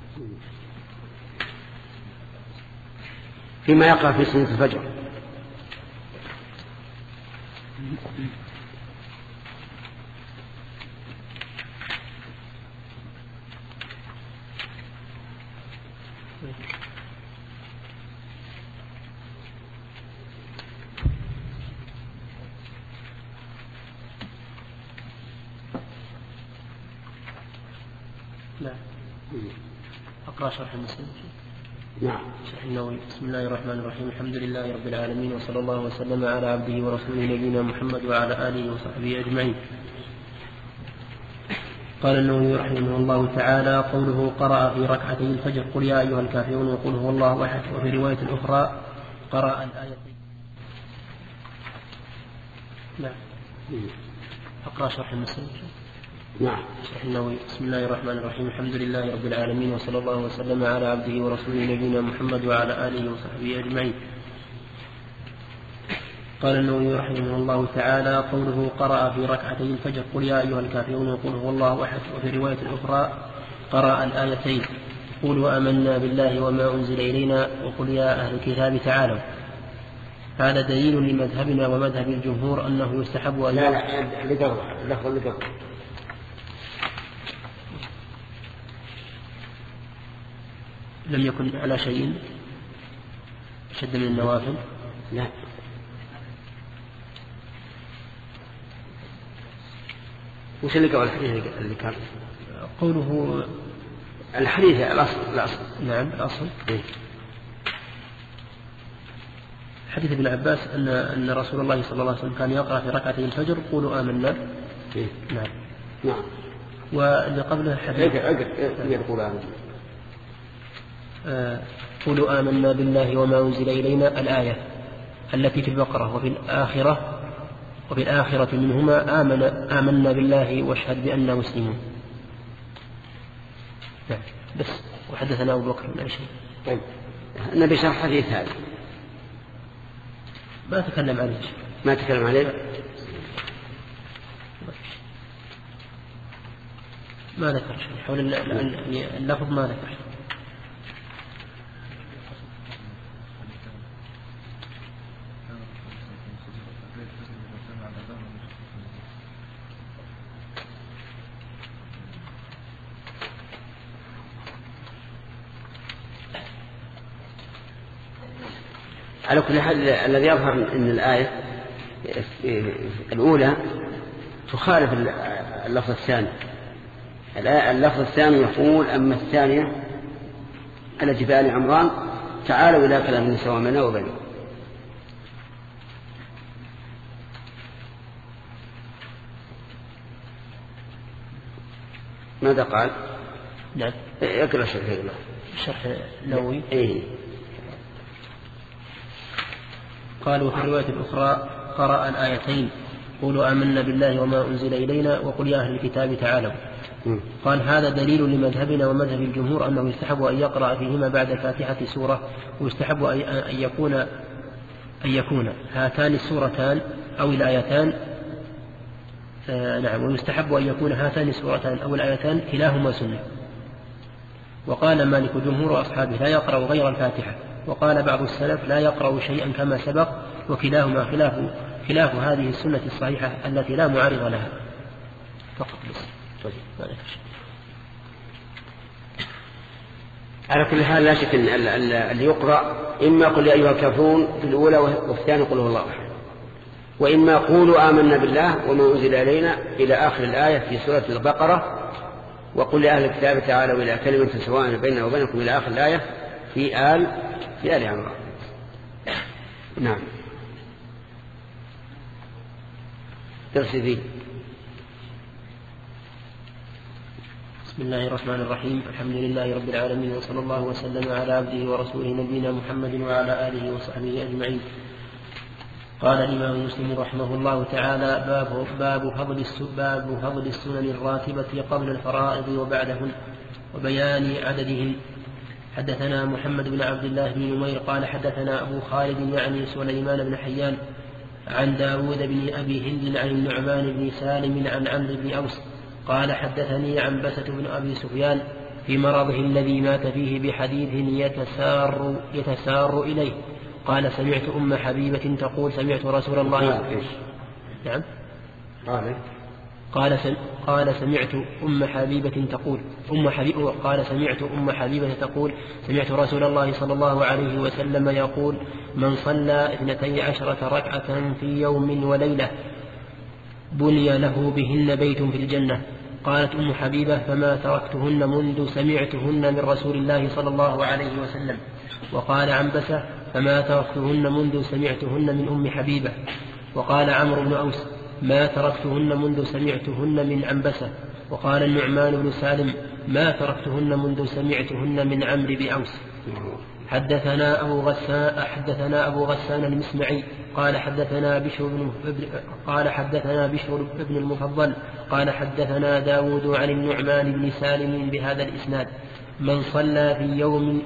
فيما يقرأ في سنة الفجر لا. أقرأ شرح مسلم. نعم. شرح النووي. بسم الله الرحمن الرحيم. الحمد لله رب العالمين، وصلى الله وسلم على عبده ورسوله نبينا محمد وعلى آله وصحبه أجمعين. قال النووي رحمه الله تعالى: قوله قرأ في ركعتي الفجر قل يا أيها الكافرون وقل هو الله أحد، وفي رواية أخرى قرأ الآيتين. نعم. أقرأ شرح مسلم. نعم. شرح النووي. بسم الله الرحمن الرحيم. الحمد لله رب العالمين، وصلى الله وسلم على عبده ورسوله نبينا محمد وعلى آله وصحبه أجمعين. قال النووي رحمه الله تعالى: قوله قرأ في ركعتي الفجر قل يا أيها الكافرون وقل هو الله أحد، وفي رواية أخرى قرأ الآيتين قولوا آمنا بالله وما أنزل إلينا وقل يا أهل الكتاب تعالوا. هذا دليل لمذهبنا ومذهب الجمهور أنه يستحب أن لم يكن على شيء شد من النوافل. لا. وش اللي قال الحديث اللي كان؟ قوله الحديث الأصل. نعم الأصل. حديث ابن عباس أن رسول الله صلى الله عليه وسلم كان يقرأ في ركعتي الفجر قولوا آمنا. نعم. نعم. واللي قبله حديث يقول آمنا. قولوا آمنا بالله وما أنزل إلينا الآية التي في البقرة، وفي الآخرة منهما آمنا بالله واشهد بأننا مسلمون. نعم. بس. وحدثنا أبو بكر من شيء. طيب. النبي شرح حديث هذا ما تكلم عليه. ما تكلم عليه. ما ذكر شيء حول اللفظ، ما ذكر شيء. على كل حال الذي يظهر أن الآية الأولى تخالف اللفظ الثاني. اللفظ الثاني يقول: أما الثانية التي في آل عمران تعالوا إلى كلام سواء بيننا وبينكم. ماذا قال؟ نعم. اقرأ شرح النووي. إيه. قالوا في الرواية الأخرى قرأ الآيتين قولوا آمنا بالله وما أنزل إلينا وقل يا أهل الكتاب تعالوا. قال هذا دليل لمذهبنا ومذهب الجمهور أنه يستحب أن يقرأ فيهما بعد الفاتحة سورة، ويستحب أن يكون هاتان السورتان أو الآيتان نعم، ويستحب أن يكون هاتان السورتان أو الآيتان كلاهما سنة. وقال مالك جمهور أصحابه لا يقرأ غير الفاتحة، وقال بعض السلف لا يقرأ شيئا كما سبق، وكلاهما خلاف هذه السنة الصحيحة التي لا معارض لها. فقط بس. على كل حال لا شك أن اللي يقرأ إما قل يا أيها الكافرون في الأولى، وفي الثاني قل هو الله أحد، وإما قولوا آمنا بالله وما أنزل إلينا إلى آخر الآية في سورة البقرة، وقل لأهل الكتاب تعالوا إلى كلمة سواء بيننا وبينكم إلى آخر الآية في آل عمران. نعم. درس ذي. بسم الله الرحمن الرحيم. الحمد لله رب العالمين، وصلى الله وسلم على عبده ورسوله نبينا محمد وعلى آله وصحبه أجمعين. قال الإمام مسلم رحمه الله تعالى: باب فضل السنن الراتبة قبل الفرائض وبعدهن وبيان عددهن. حدثنا محمد بن عبد الله بن نمير قال حدثنا أبو خالد يعني سليمان بن حيان عن داود بن أبي هند عن النعمان بن سالم عن عمرو بن أوس قال حدثني عنبسة بن أبي سفيان في مرضه الذي مات فيه بحديث يتسار إليه قال: سمعت أم حبيبة تقول: سمعت رسول الله. نعم. قال سمعت أم حبيبة تقول سمعت أم حبيبة تقول: سمعت رسول الله صلى الله عليه وسلم يقول: من صلى 12 ركعة في يوم وليلة بني له بهن بيت في الجنة. قالت أم حبيبة: فما تركتهن منذ سمعتهن من رسول الله صلى الله عليه وسلم. وقال عنبسة: فما تركتهن منذ سمعتهن من أم حبيبة. وقال عمرو بن أوس: ما تركتهن منذ سمعتهن من عنبسة. وقال النعمان بن سالم: ما تركتهن منذ سمعتهن من عمرو بن أوس. حدثنا أبو غسان المسمعي قال حدثنا بشر بن المفضل قال حدثنا داود عن النعمان بن سالم بهذا الإسناد: من صلى في يوم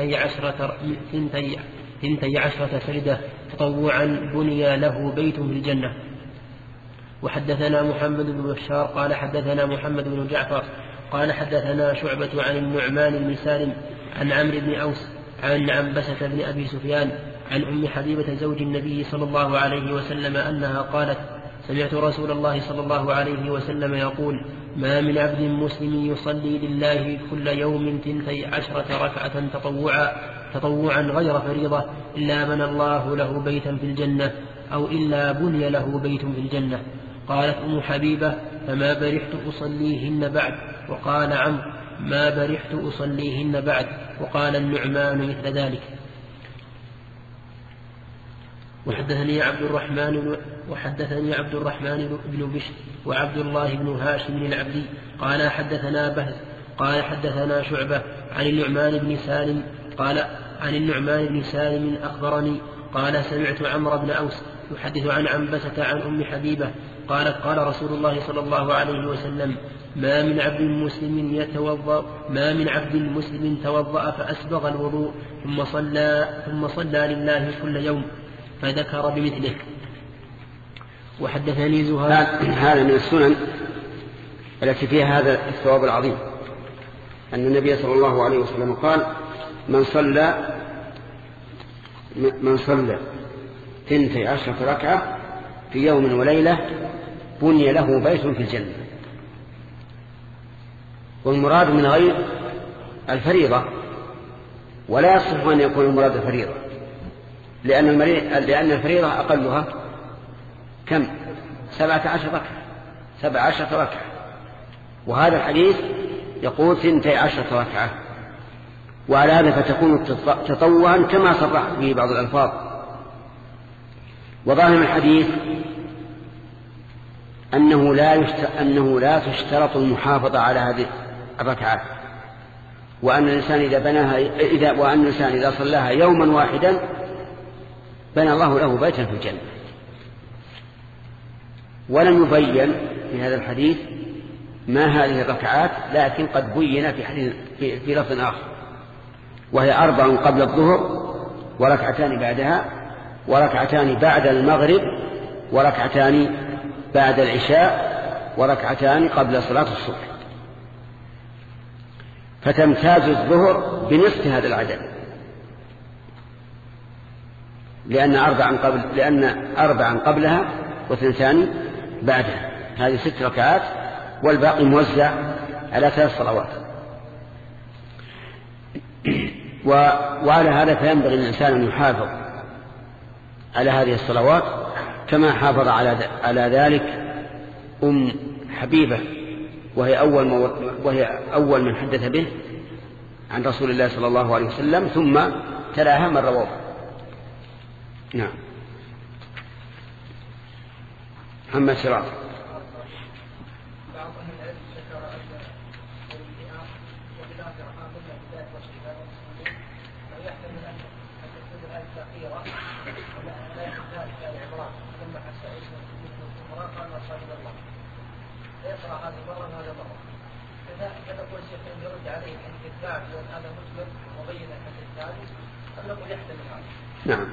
12 سجدة تطوعا بني له بيت في الجنة. وحدثنا محمد بن بشار قال حدثنا محمد بن جعفر قال حدثنا شعبة عن النعمان بن سالم عن عمرو بن أوس عن عنبسة بن أبي سفيان عن أم حبيبة زوج النبي صلى الله عليه وسلم أنها قالت: سمعت رسول الله صلى الله عليه وسلم يقول: ما من عبد مسلم يصلي لله كل يوم 12 ركعة تطوعا غير فريضة إلا بنى الله له بيتا في الجنة أو إلا بني له بيت في الجنة. قالت أم حبيبة: فما برحت أصليهن بعد. وقال عمرو: ما برحت أصليهن بعد. وقال النعمان مثل ذلك. وحدثني عبد الرحمن بن بشر وعبد الله بن هاشم العبدي قال حدثنا بهز قال حدثنا شعبة عن النعمان بن سالم أخبرني قال: سمعت عمرو بن أوس يحدث عن عنبسة عن أم حبيبة قالت: قال رسول الله صلى الله عليه وسلم: ما من عبد مسلم توضأ فأسبغ الوضوء ثم صلى لله كل يوم، فذكر بمثله. وحدثني زهير. هذا من السنن التي فيها هذا الثواب العظيم، أن النبي صلى الله عليه وسلم قال: من صلى 12 ركعة في يوم وليلة بني له بيت في الجنة. والمراد من غير الفريضة، ولا يصح أن يكون المراد الفريضة، لأن الفريضة أقلها كم؟ 17 ركعة، وهذا الحديث يقول 12 ركعة، وعلى هذا فتكون تطوعا كما صرح به بعض الألفاظ. وظاهر الحديث أنه لا تشترط المحافظة على هذه الركعات، وأن الإنسان إذا صلاها يوما واحدا بنى الله له بيتا في الجنة. ولم يبين في هذا الحديث ما هذه الركعات، لكن قد بين في لفظ آخر، وهي 4 قبل الظهر، وركعتان بعدها، وركعتان بعد المغرب، وركعتان بعد العشاء، وركعتان قبل صلاة الصبح. فتمتاز الظهر بنصف هذا العدد، لأن 4 قبلها و2 بعدها، هذه 6 ركعات، والباقي موزع على 3 صلوات. وعلى هذا فينبغي الإنسان أن يحافظ على هذه الصلوات كما حافظ على ذلك أم حبيبة، وهي أول من حدث به عن رسول الله صلى الله عليه وسلم، ثم تلاها من رواه. نعم. محمد سراج. نعم.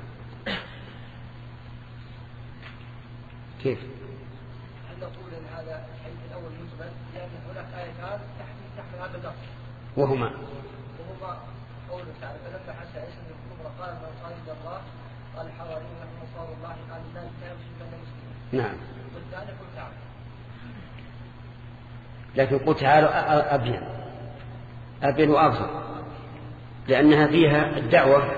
كيف؟ هل نقول ان هذا الحديث الاول مجمل لان هناك ايتان تحمل هذا اللفظ وهما قوله تعالى: فلما حس عيسى من الكفر قال: من صار الى الله قال الحواريون نحن نصار الله قال ذلك لا يمشي بين المسلمين. نعم. والثاني قل تعالى. لكن قل تعالى أبين وأفضل، لأنها فيها الدعوة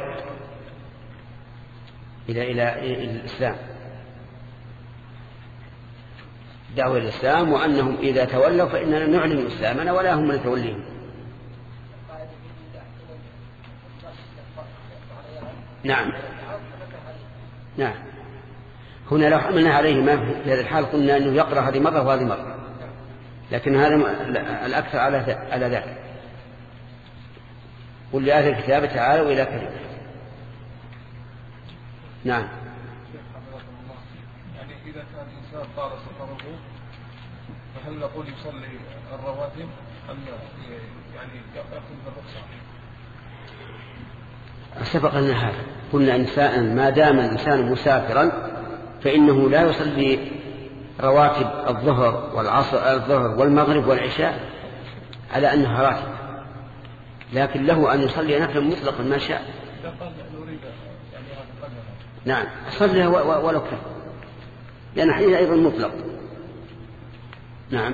إلى الإسلام. دعوة الإسلام، وأنهم إذا تولوا فإننا نعلن إسلامنا ولا هم من توليهم. نعم نعم. هنا لو حملنا عليه ما في هذا الحال قلنا أنه يقرأ هذه مرة وهذه مرة، لكن هذا الأكثر على ذلك. قل لأهل الكتاب تعالوا إلى كلمة. نعم. يعني إذا كان الإنسان طال سفره فهل نقول يصلي الرواتب أم يعني يأخذ بالرخصة؟ سبق لنا هذا، قلنا إنسان ما دام الإنسان مسافرا فإنه لا يصلي رواتب الظهر والعصر، الظهر والمغرب والعشاء على أنها راتب، لكن له أن يصلي نفلا مطلقا ما شاء. نعم صليها ولو كان، لأن حين أيضا مطلق. نعم.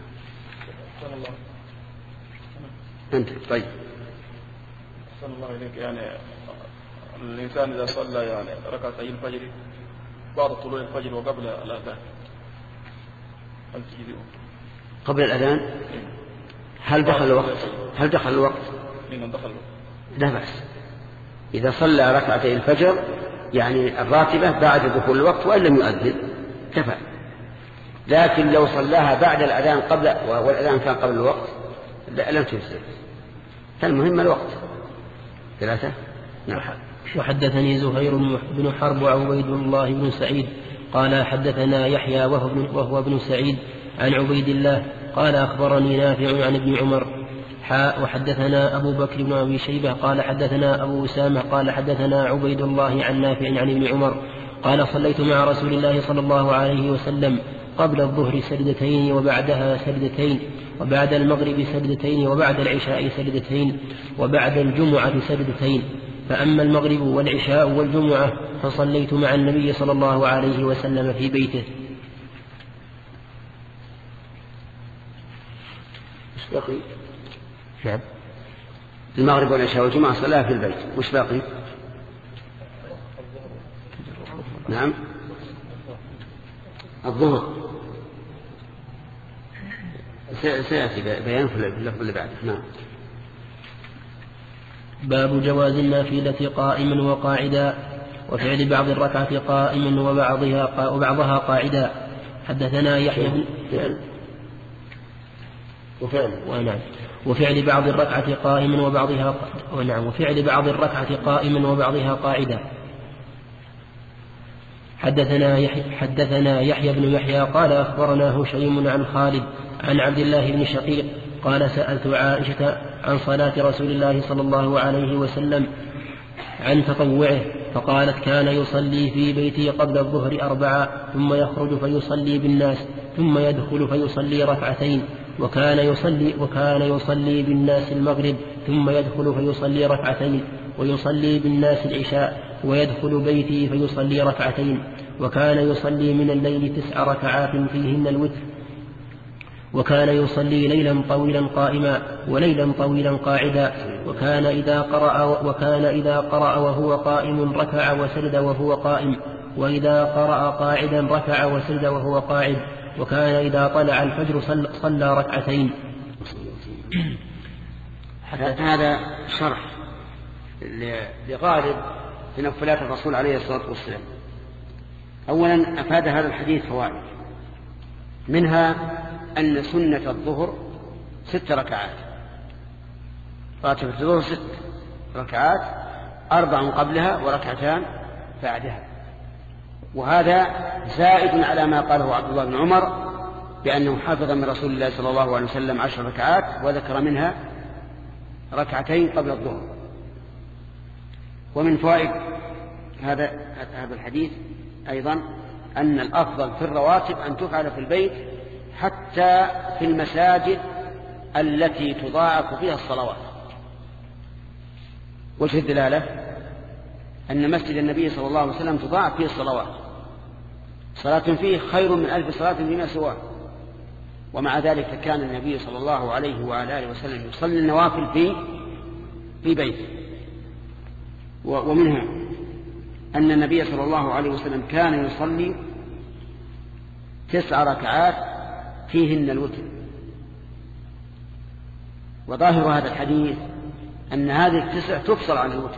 أنت طيب. أحسن الله إليك. يعني الإنسان إذا صلى يعني ركعتي الفجر بعد طلوع الفجر وقبل الأذان هل تجزئه؟ قبل الأذان هل دخل الوقت؟ هل دخل الوقت؟ دخل. لا بأس إذا صلى ركعتي الفجر يعني الراتبة بعد دخول الوقت وإن لم يؤذن كفى. لكن لو صلاها بعد الأذان قبل والأذان كان قبل الوقت لم تجزئ. فالمهم الوقت. 3. نعم. وحدثني زهير بن حرب وعبيد الله بن سعيد قال حدثنا يحيى وهو ابن سعيد عن عبيد الله قال أخبرني نافع عن ابن عمر وحدثنا أبو بكر بن أبي شيبة قال حدثنا أبو أسامة قال حدثنا عبيد الله عن نافع عن ابن عمر قال صليت مع رسول الله صلى الله عليه وسلم قبل الظهر سجدتين وبعدها سجدتين وبعد المغرب سجدتين وبعد العشاء سجدتين وبعد الجمعة سجدتين، فأما المغرب والعشاء والجمعة فصليت مع النبي صلى الله عليه وسلم في بيته. وش باقي؟ نعم. المغرب والعشاء والجمعة صلاها في البيت. وش باقي؟ نعم. الظهر سيأتي بيان في اللفظ اللي بعده. نعم. باب جواز النافلة قائما وقاعدا وفعل بعض الركعة قائما وبعضها قاعدا. حدثنا يحيى وفعل بعض الركعة قائما وبعضها قاعدا. حدثنا يحيى بن يحيى قال أخبرنا هشيم عن خالد عن عبد الله بن شقيق قال سألت عائشة عن صلاة رسول الله صلى الله عليه وسلم عن تطوعه فقالت كان يصلي في بيته قبل الظهر 4 ثم يخرج فيصلي بالناس ثم يدخل فيصلي ركعتين وكان يصلي بالناس المغرب ثم يدخل فيصلي ركعتين ويصلي بالناس العشاء ويدخل بيتي فيصلي ركعتين وكان يصلي من الليل 9 ركعات فيهن الوتر وكان يصلي ليلا طويلا قائما وليلا طويلا قاعدا وكان إذا قرأ وهو قائم ركع وسجد وهو قائم وإذا قرأ قاعدا ركع وسجد وهو قاعد وكان إذا طلع الفجر صلى ركعتين. هذا شرح لغالب تنفلات الرسول عليه الصلاة والسلام. أولا أفاد هذا الحديث فوائد، منها أن سنة الظهر 6 ركعات، راتبة الظهر 6 ركعات، 4 قبلها وركعتان بعدها، وهذا زائد على ما قاله عبد الله بن عمر بأنه حافظ من رسول الله صلى الله عليه وسلم 10 ركعات وذكر منها 2 قبل الظهر. ومن فوائد هذا الحديث أيضا أن الأفضل في الرواتب أن تفعل في البيت حتى في المساجد التي تضاعف فيها الصلوات. وجه الدلالة أن مسجد النبي صلى الله عليه وسلم تضاعف فيه الصلوات، صلاة فيه خير من 1000 صلاة فيما سواه، ومع ذلك كان النبي صلى الله عليه وعلى آله وسلم يصلي النوافل في بيته. ومنها أن النبي صلى الله عليه وسلم كان يصلي 9 ركعات فيهن الوتر. وظاهر هذا الحديث أن هذه 9 تفصل عن الوتر،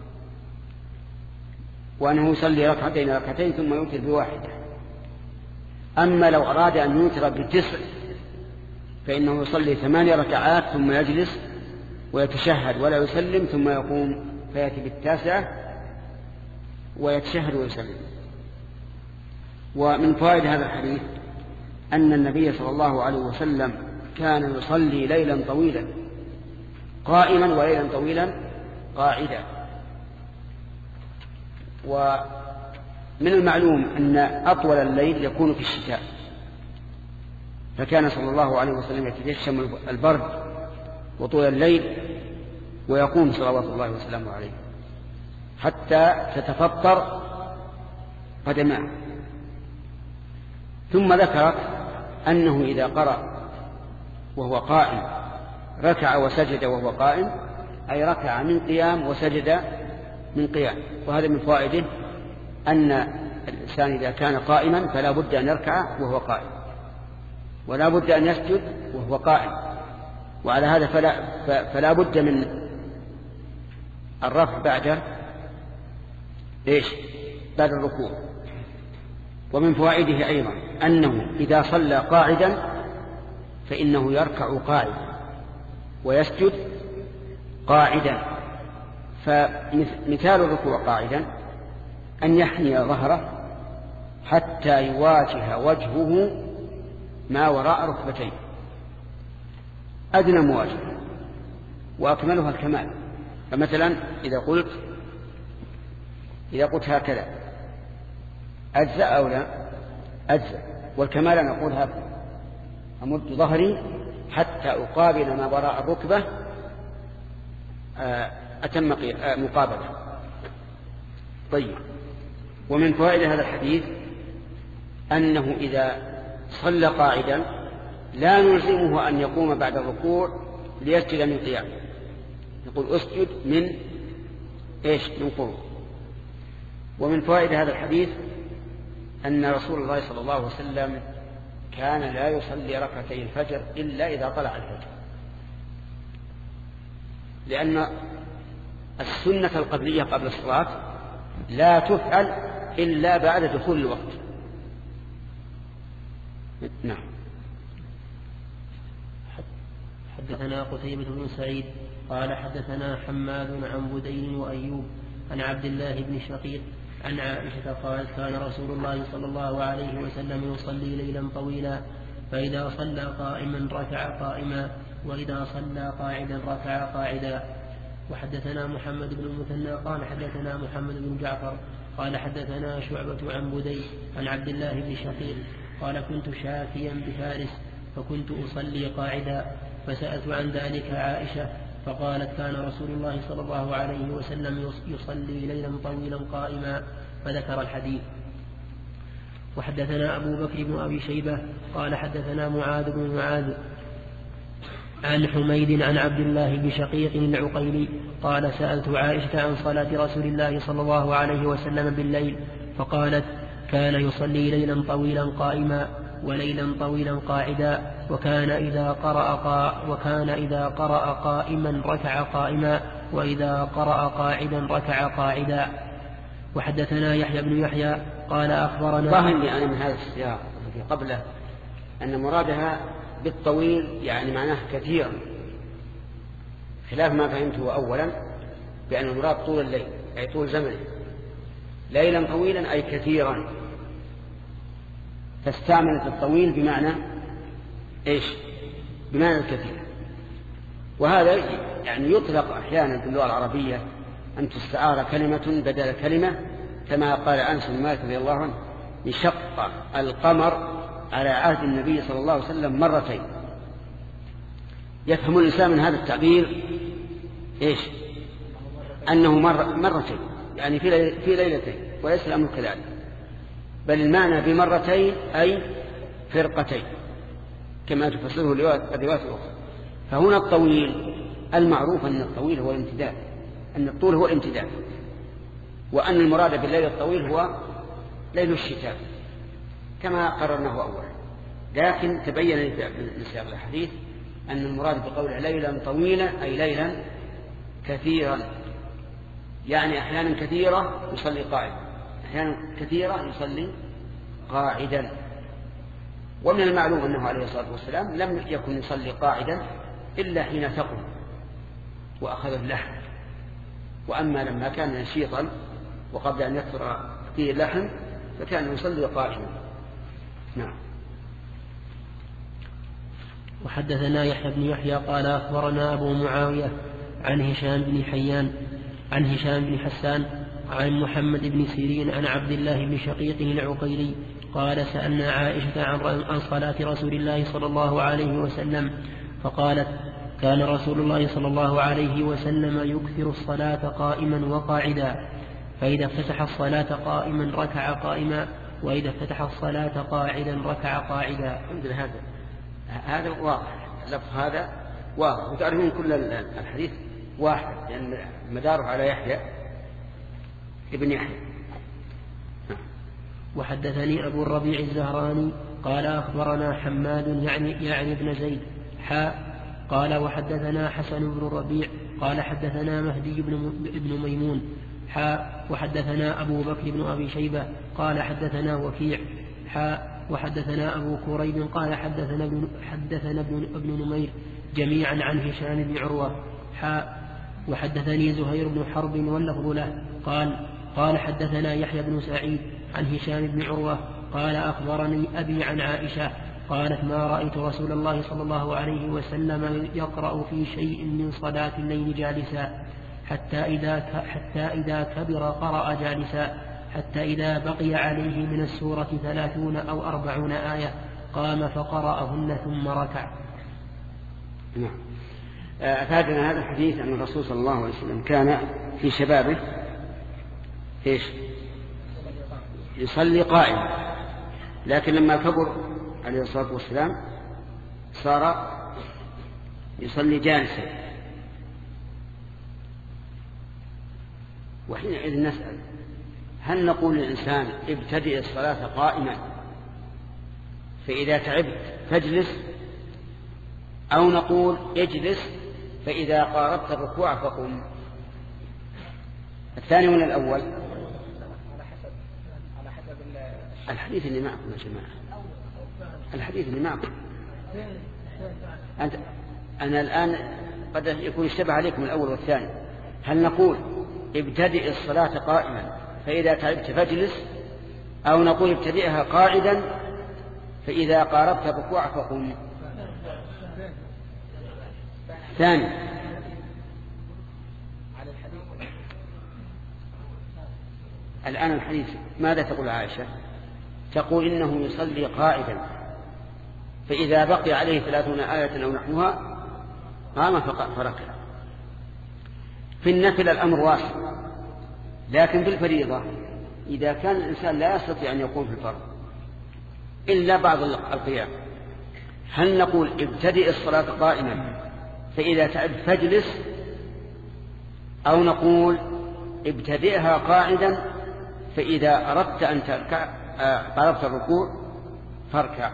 وأنه يصلي ركعتين ثم يوتر بواحدة. أما لو أراد أن يوتر ب9 فإنه يصلي 8 ركعات ثم يجلس ويتشهد ولا يسلم، ثم يقوم فيأتي ب9 ويتشهد ويسلم. ومن فوائد هذا الحديث أن النبي صلى الله عليه وسلم كان يصلي ليلا طويلا قائما وليلا طويلا قاعدا. ومن المعلوم أن أطول الليل يكون في الشتاء، فكان صلى الله عليه وسلم يتجشم البرد وطول الليل ويقوم صلوات الله وسلامه عليه حتى تتفطر قدماه. ثم ذكر أنه إذا قرأ وهو قائم ركع وسجد وهو قائم، أي ركع من قيام وسجد من قيام. وهذا من فوائده أن الإنسان إذا كان قائما فلا بد أن يركع وهو قائم، ولا بد أن يسجد وهو قائم. وعلى هذا فلا بد من الرفع بعد بعد الركوع. ومن فوائده أيضا أنه إذا صلى قاعدا فإنه يركع قاعدا ويسجد قاعدا. فمثال الركوع قاعدا أن يحني ظهره حتى يواجه وجهه ما وراء ركبتيه، أدنى مواجهة وأكملها الكمال. فمثلا إذا قلت هكذا أجزاء أو لا أجزاء، والكمال أن أقول هكذا أمد ظهري حتى أقابل ما وراء الركبة أتم مقابلة. طيب، ومن فوائد هذا الحديث أنه إذا صلى قاعدا لا نلزمه أن يقوم بعد الركوع ليسجد من قيام، يقول أسجد من قرب. ومن فوائد هذا الحديث أن رسول الله صلى الله عليه وسلم كان لا يصلي ركعتي الفجر إلا إذا طلع الفجر، لأن السنة القبلية قبل الصلاة لا تفعل إلا بعد دخول الوقت. نعم. حدثنا قتيبة بن سعيد قال حدثنا حماد عن بدين وأيوب عن عبد الله بن شقيق عن عائشة قال كان رسول الله صلى الله عليه وسلم يصلي ليلا طويلا، فإذا صلى قائما ركع قائما، وإذا صلى قاعدا ركع قاعدا. وحدثنا محمد بن المثنى قال حدثنا محمد بن جعفر قال حدثنا شعبة عن بدي عن عبد الله بن شقيق قال كنت شاكيا بفارس فكنت أصلي قاعدا، فسألت عن ذلك عائشة فقالت كان رسول الله صلى الله عليه وسلم يصلي ليلا طويلا قائما، فذكر الحديث. وحدثنا أبو بكر بن أبي شيبة قال حدثنا معاذ بن معاذ عن حميد عن عبد الله بن شقيق العقيلي قال سألت عائشة عن صلاة رسول الله صلى الله عليه وسلم بالليل فقالت كان يصلي ليلا طويلا قائما وليلا طويلا قاعدا، وكان إذا قرأ قائما ركع قائما، وإذا قرأ قاعدا ركع قاعدا. وحدثنا يحيى بن يحيى قال أخبرنا ظاهر يعني من هذا السياق الذي قبله أن مرادها بالطويل يعني معناه كثيرا، خلاف ما فهمته أولا بأن المراد طول الليل أي طول زمنه، ليلا طويلا أي كثيرا، فاستعملت الطويل بمعنى بمعنى الكثير. وهذا يعني يطلق أحيانا في اللغة العربية أن تستعار كلمة بدل كلمة، كما قال أنس بن مالك رضي الله عنه انشق القمر على عهد النبي صلى الله عليه وسلم مرتين. يفهم الإنسان من هذا التعبير أنه مرتين يعني في ليلتين، وليس الأمر كذلك، بل المعنى بمرتين أي فرقتين كما تفسره الروايات الأخرى. فهنا الطويل المعروف أن الطويل هو الامتداد، أن الطول هو الامتداد، وأن المراد بالليل الطويل هو ليل الشتاء، كما قررناه أولا. لكن تبين من سياق الحديث أن المراد بقوله ليلا طويلا أي ليلا كثيرا، يعني أحيانا كثيرة يصلي قاعدا، أحيانا كثيرة يصلي قاعدا. ومن المعلوم أنه عليه الصلاة والسلام لم يكن يصلي قاعدا إلا حين ثقل وأخذ اللحم، وأما لما كان نشيطا وقبل أن يكثر فيه اللحم فكان يصلي قائما. نعم. وحدثنا يحيى بن يحيى قال أخبرنا أبو معاوية عن هشام بن حيان عن هشام بن حسان عن محمد بن سيرين عن عبد الله بن شقيق العقيلي قال سألنا عائشة عن صلاة رسول الله صلى الله عليه وسلم فقالت كان رسول الله صلى الله عليه وسلم يكثر الصلاة قائما وقاعدا، فإذا افتتح الصلاة قائما ركع قائما، وإذا افتتح الصلاة قاعدا ركع قاعدا. هذا واضح، اللفظ هذا واضح، وتعرفون كل الحديث واحد لأن يعني مداره على يحيى ابن يحيى. وحدثني أبو الربيع الزهراني قال أخبرنا حماد يعني ابن زيد قال وحدثنا حسن بن الربيع قال حدثنا مهدي بن ميمون وحدثنا أبو بكر بن أبي شيبة قال حدثنا وكيع وحدثنا أبو كريب قال حدثنا ابن نمير جميعا عن هشام بن عروة وحدثني زهير بن حرب واللفظ له قال حدثنا يحيى بن سعيد عن هشام بن عروة قال أخبرني أبي عن عائشة قالت ما رأيت رسول الله صلى الله عليه وسلم يقرأ في شيء من صلاة الليل جالسا حتى إذا كبر قرأ جالسا حتى إذا بقي عليه من السورة 30 أو 40 آية قام فقرأهن ثم ركع. نعم. أفادنا هذا الحديث أن الرسول صلى الله عليه وسلم كان في شبابه يصلي قائما، لكن لما كبر عليه الصلاة والسلام صار يصلي جالسا. وحينئذ نسأل هل نقول للإنسان ابتدئ الصلاة قائما فإذا تعبت فاجلس، أو نقول اجلس فإذا قاربت الركوع فقم؟ الثاني ولا الأول؟ الحديث اللي معكم يا جماعة، الحديث اللي معكم. أنا الآن قد يكون اشتبه عليكم الأول والثاني. هل نقول ابتدئ الصلاة قائما فإذا تعبت فاجلس، أو نقول ابتدئها قاعدا فإذا قاربت الركوع فقم؟ ثاني. الآن الحديث ماذا تقول عائشة؟ تقول إنه يصلي قائدا فإذا بقي عليه 30 آية أو نحوها قام فركع. في النفل الأمر واسع، لكن في الفريضة إذا كان الإنسان لا يستطيع أن يقوم في الفرض إلا بعض القيام، هل نقول ابتدئ الصلاة قائما فإذا تعب فاجلس، أو نقول ابتدئها قاعدا فإذا أردت أن تركع قربت الركوع فاركع؟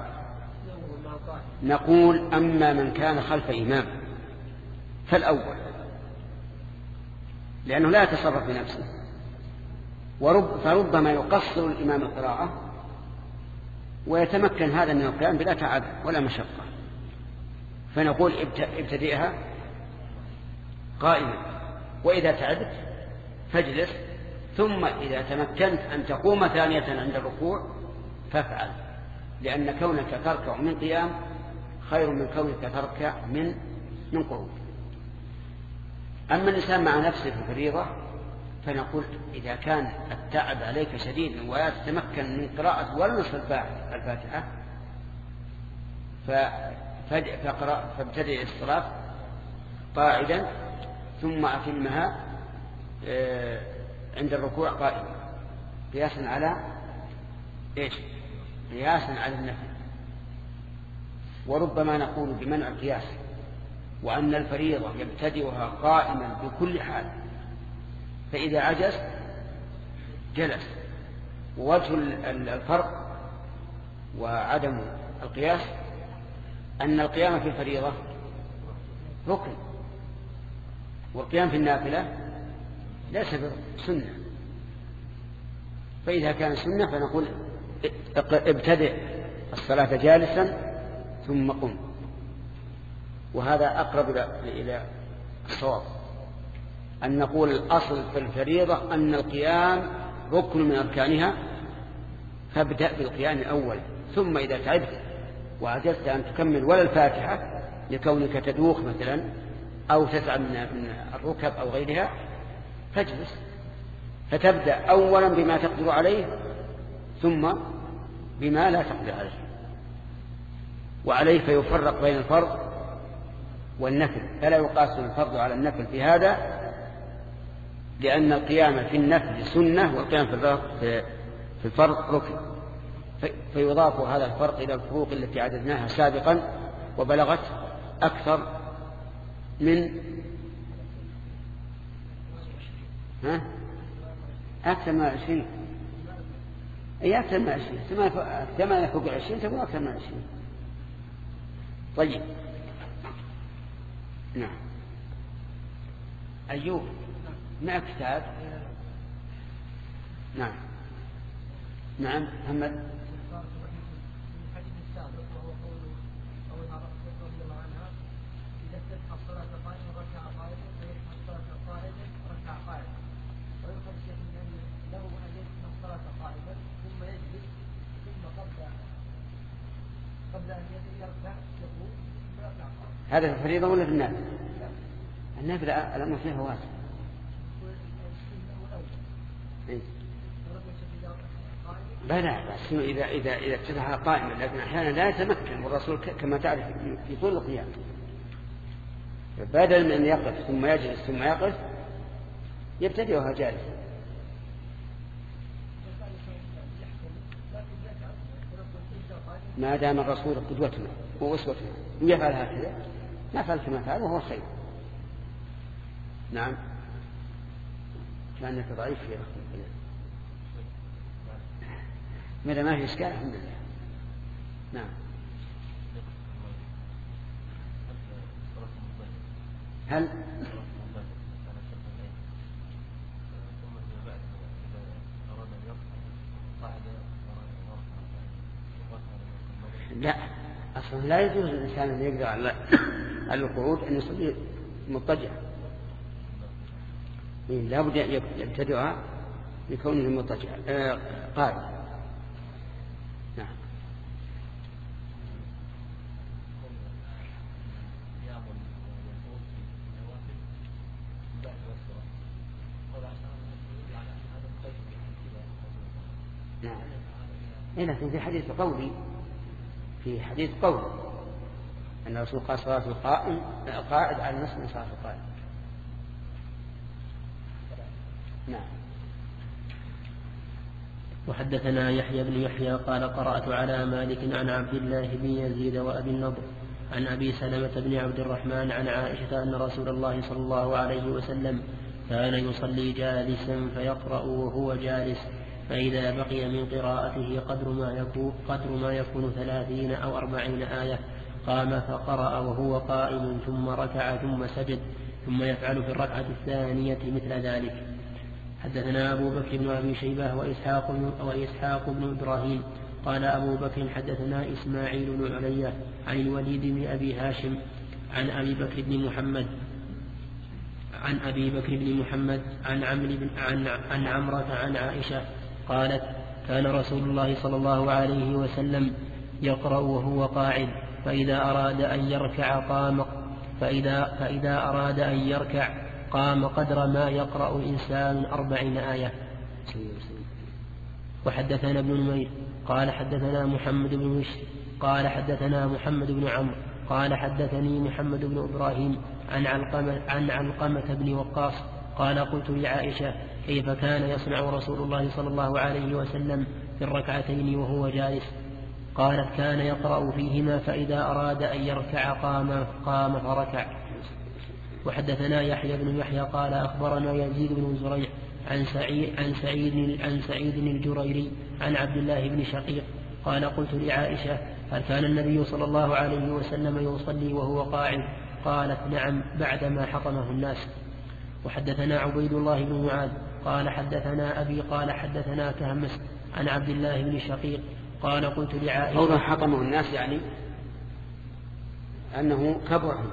نقول أما من كان خلف إمام فالأول، لأنه لا يتصرف بنفسه، فربما يقصر الإمام القراءة ويتمكن هذا من القيام بلا تعب ولا مشقة، فنقول ابتدئها قائما، وإذا تعبت فاجلس، ثم إذا تمكنت أن تقوم ثانية عند الركوع فافعل، لأن كونك تركع من قيام خير من كونك تركع من قعود. أما الإنسان مع نفسه في الفريضة فنقول إذا كان التعب عليك شديد ولا تتمكن من قراءة ولا نصف الفاتحة فابتدئ الصلاة قاعدا ثم أتمها عند الركوع قائما، قياسا على إيش؟ قياسا على النفل. وربما نقول بمنع القياس، وأن الفريضة يبتدئها قائما بكل حال، فإذا عجز جلس. ووجه الفرق وعدم القياس أن القيام في الفريضة ركن، والقيام في النافلة ليس بسنة. فإذا كان سنة فنقول ابتدئ الصلاة جالسا ثم قم، وهذا أقرب إلى الصواب، أن نقول الأصل في الفريضة أن القيام ركن من أركانها، فابدأ بالقيام الأول، ثم إذا تعبت وعجزت أن تكمل ولا الفاتحة لكونك تدوخ مثلا أو تتعب من الركب أو غيرها فاجلس، فتبدأ أولا بما تقدر عليه ثم بما لا تقدر عليه. وعليه فيفرق بين الفرض والنفل، فلا يقاس الفرض على النفل في هذا، لأن القيام في النفل سنة والقيام في الفرض ركن، فيضاف هذا الفرق إلى الفروق التي عددناها سابقا وبلغت أكثر من أكثر من 20. أي أكثر من 20، كما يفوق 20 تكون أكثر من 20. طيب نعم. أيوب مع كتاب. نعم نعم محمد. هذا في الفريضة ولا في النافلة؟ النافلة الأمر فيها واسع. بلى بس إذا ابتدأها قائما، لكن أحيانا لا يتمكن، والرسول كما تعرف في طول القيام بدل من أن يقف ثم يجلس ثم يقف يبتدئها جالسا. ما دام الرسول قدوتنا وأسوتنا يفعل هكذا نفعل كما فعل وهو خير. نعم. كأنك ضعيف يا أخي. ماذا ما في إشكال الحمد لله. نعم. هل لا أصلا لا يجوز الإنسان أن يقدر على القعود أن يصلي مضطجعا، لا بد أن يبتدئها لكونه مضطجعا قائما. نعم. نعم. لكن في حديث قولي، في حديث قولي أن الرسول قال صلاة القائد على نصف من صلاة القائد. نعم. وحدثنا يحيى بن يحيى قال قرأت على مالك عن عبد الله بن يزيد وأبي النضر عن أبي سلمة بن عبد الرحمن عن عائشة أن رسول الله صلى الله عليه وسلم كان يصلي جالسا فيقرأ وهو جالس، فإذا بقي من قراءته قدر ما يكون 30 أو 40 آية قام فقرأ وهو قائم ثم ركع ثم سجد، ثم يفعل في الركعة الثانية مثل ذلك. حدثنا أبو بكر بن أبي شيبة وإسحاق بن إبراهيم قال أبو بكر حدثنا إسماعيل بن علية عن الوليد بن أبي هاشم عن أبي بكر بن محمد عن عمرة عن عائشة قالت كان رسول الله صلى الله عليه وسلم يقرأ وهو قاعد، فإذا أراد أن يركع قام قدر ما يقرأ الإنسان 40 آية. وحدثنا ابن نمير قال حدثنا محمد بن بشر قال حدثنا محمد بن عمرو قال حدثني محمد بن إبراهيم عن علقمة بن وقاص قال قلت لعائشة كيف كان يصنع رسول الله صلى الله عليه وسلم في الركعتين وهو جالس؟ قالت كان يقرأ فيهما فإذا أراد أن يركع قام فركع. وحدثنا يحيى بن يحيى قال أخبرنا يزيد بن زريع عن سعيد الجريري عن عبد الله بن شقيق قال قلت لعائشة هل كان النبي صلى الله عليه وسلم يصلي وهو قاعد؟ قالت نعم بعدما حطمه الناس. وحدثنا عبيد الله بن معاذ قال حدثنا أبي قال حدثنا كهمس عن عبد الله بن شقيق قال قلت لعائشة قوله حطمه الناس يعني أنه كبرهم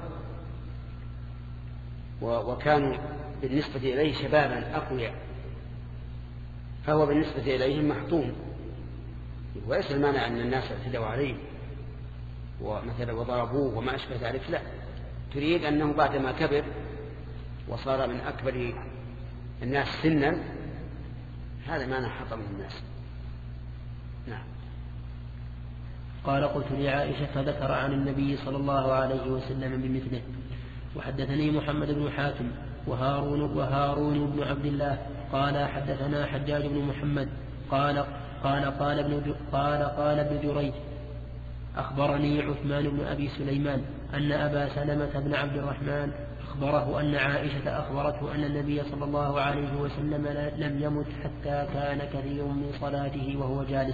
وكانوا بالنسبة إليه شبابا أقوياء، فهو بالنسبة إليهم محطوم، وليس المانع أن الناس اعتدوا عليه ومثلا وضربوه وما أشبه ذلك، لا، تريد أنه بعدما كبر وصار من أكبر الناس سنا هذا معنى حطمه الناس. نعم. قال قلت لعائشة فذكر عن النبي صلى الله عليه وسلم بمثله. وحدثني محمد بن حاتم وهارون بن عبد الله قال حدثنا حجاج بن محمد قال ابن جريج أخبرني عثمان بن أبي سليمان أن أبا سلمة بن عبد الرحمن أخبره أن عائشة أخبرته أن النبي صلى الله عليه وسلم لم يمت حتى كان كثير من صلاته وهو جالس.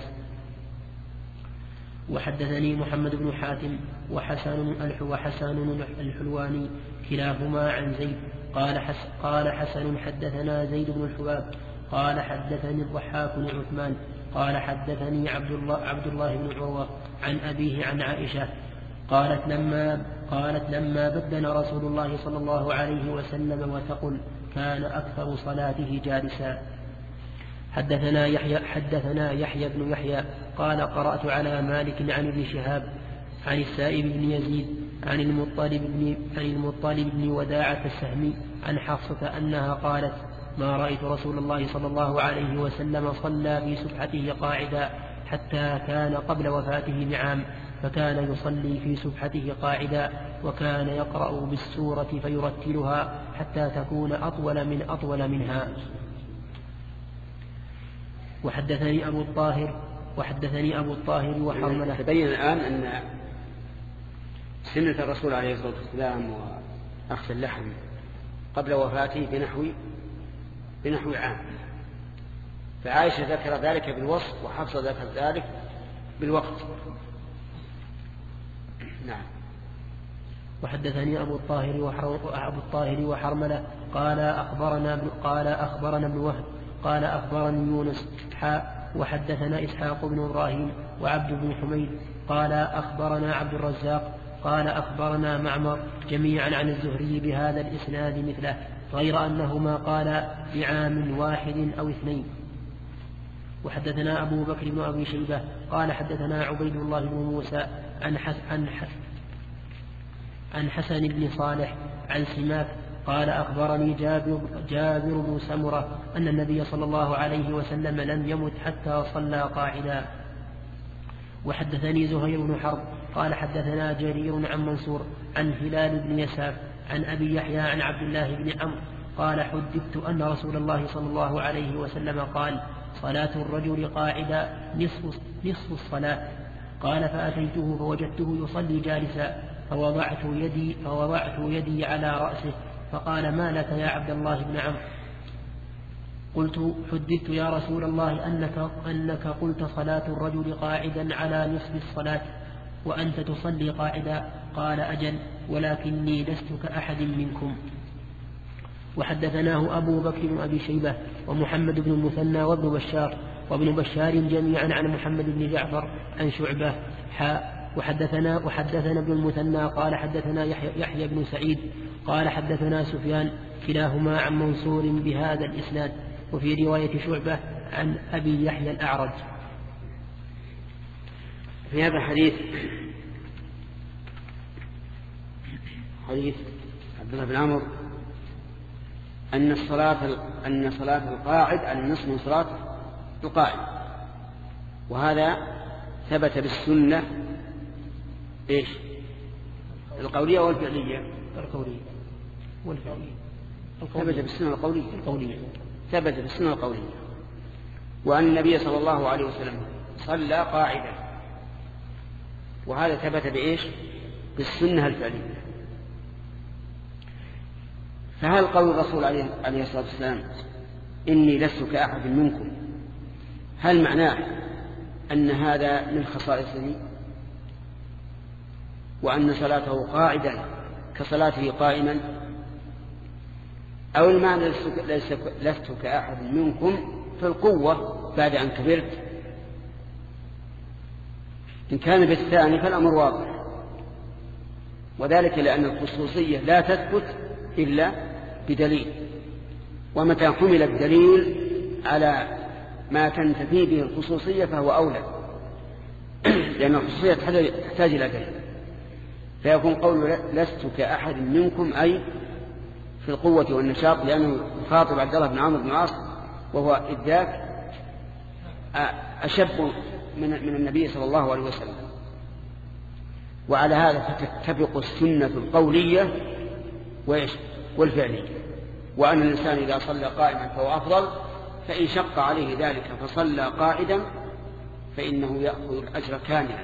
وحدثني محمد بن حاتم وحسن الحلواني كلاهما عن زيد قال حسن حدثنا زيد بن الحباب قال حدثني الضحاك بن عثمان قال حدثني عبد الله بن عروة عن أبيه عن عائشة قالت لما بدن رسول الله صلى الله عليه وسلم وتقل كان أكثر صلاته جالسا. حدثنا يحيى بن يحيى قال قرأت على مالك عن ابن شهاب عن السائب بن يزيد عن المطلب بن وداعة السهمي عن حفصة أنها قالت ما رأيت رسول الله صلى الله عليه وسلم صلى في سبحته قاعدا حتى كان قبل وفاته بعام، فكان يصلي في سبحته قاعدا وكان يقرأ بالسورة فيرتلها حتى تكون أطول منها. وحدثني أبو الطاهر وحرملة. تبين الآن أن سنة الرسول عليه الصلاة والسلام وأخذ اللحم قبل وفاته بنحو عام، فعائشة ذكر ذلك بالوصف وحفصة ذكر ذلك بالوقت. نعم. وحدثني أبو الطاهر وحرملة قال أخبرنا ابن وهب قال أخبرني يونس وحدثنا إسحاق بن إبراهيم وعبد بن حميد قال أخبرنا عبد الرزاق قال أخبرنا معمر جميعا عن الزهري بهذا الإسناد مثله غير أنهما قال بعام واحد أو اثنين. وحدثنا أبو بكر بن أبي شيبة قال حدثنا عبيد الله بن موسى عن حسن بن صالح عن سماك قال أخبرني جابر بن سمرة أن النبي صلى الله عليه وسلم لم يمت حتى صلى قاعدا. وحدثني زهير بن حرب قال حدثنا جرير عن منصور عن هلال بن يساف عن أبي يحيى عن عبد الله بن عمرو قال حدثت أن رسول الله صلى الله عليه وسلم قال صلاة الرجل قاعدا نصف الصلاة. قال فأتيته فوجدته يصلي جالسا فوضعت يدي على رأسه فقال ما لك يا عبد الله بن عمرو؟ قلت حدثت يا رسول الله أنك قلت صلاة الرجل قاعدا على نصف الصلاة وأنت تصلي قاعدا. قال أجل ولكني لست كأحد منكم. وحدثناه أبو بكر بن أبي شيبة ومحمد بن المثنى وابن بشار جميعا عن محمد بن جعفر عن شعبة وحدثنا ابن المثنى قال حدثنا يحيى بن سعيد قال حدثنا سفيان كلاهما عن منصور بهذا الإسناد. وفي رواية شعبة عن أبي يحيى الأعرج. في هذا الحديث عبد الله بن عمرو أن صلاة القاعد عن نصف من صلاة القائم، وهذا ثبت بالسنة إيش؟ القولية والفعلية؟ القولية والفعلية. ثبت بالسنة القولية. ثبت بالسنة القولية، وأن النبي صلى الله عليه وسلم صلى قاعدا، وهذا ثبت بإيش؟ بالسنة الفعلية. فهل قول الرسول عليه الصلاة والسلام إني لست كأحد منكم هل معناه أن هذا من خصائصه وأن صلاته قاعدا كصلاته قائما، أو المعنى لست كأحد منكم في القوة بعد أن كبرت. إن كان بالثاني فالأمر واضح، وذلك لأن الخصوصية لا تثبت إلا بدليل، ومتى حمل الدليل على ما تنتفي به الخصوصية فهو أولى، لأن الخصوصية تحتاج إلى دليل. فيكون قول لست كأحد منكم أي في القوة والنشاط، لأنه يخاطب عبد الله بن عمرو بن العاص وهو إذ ذاك أشب من النبي صلى الله عليه وسلم. وعلى هذا فتتفق السنة القولية والفعلية، وأن الإنسان إذا صلى قائما فهو أفضل، فإن شق عليه ذلك فصلى قائدا فإنه يأخذ الأجر كاملا،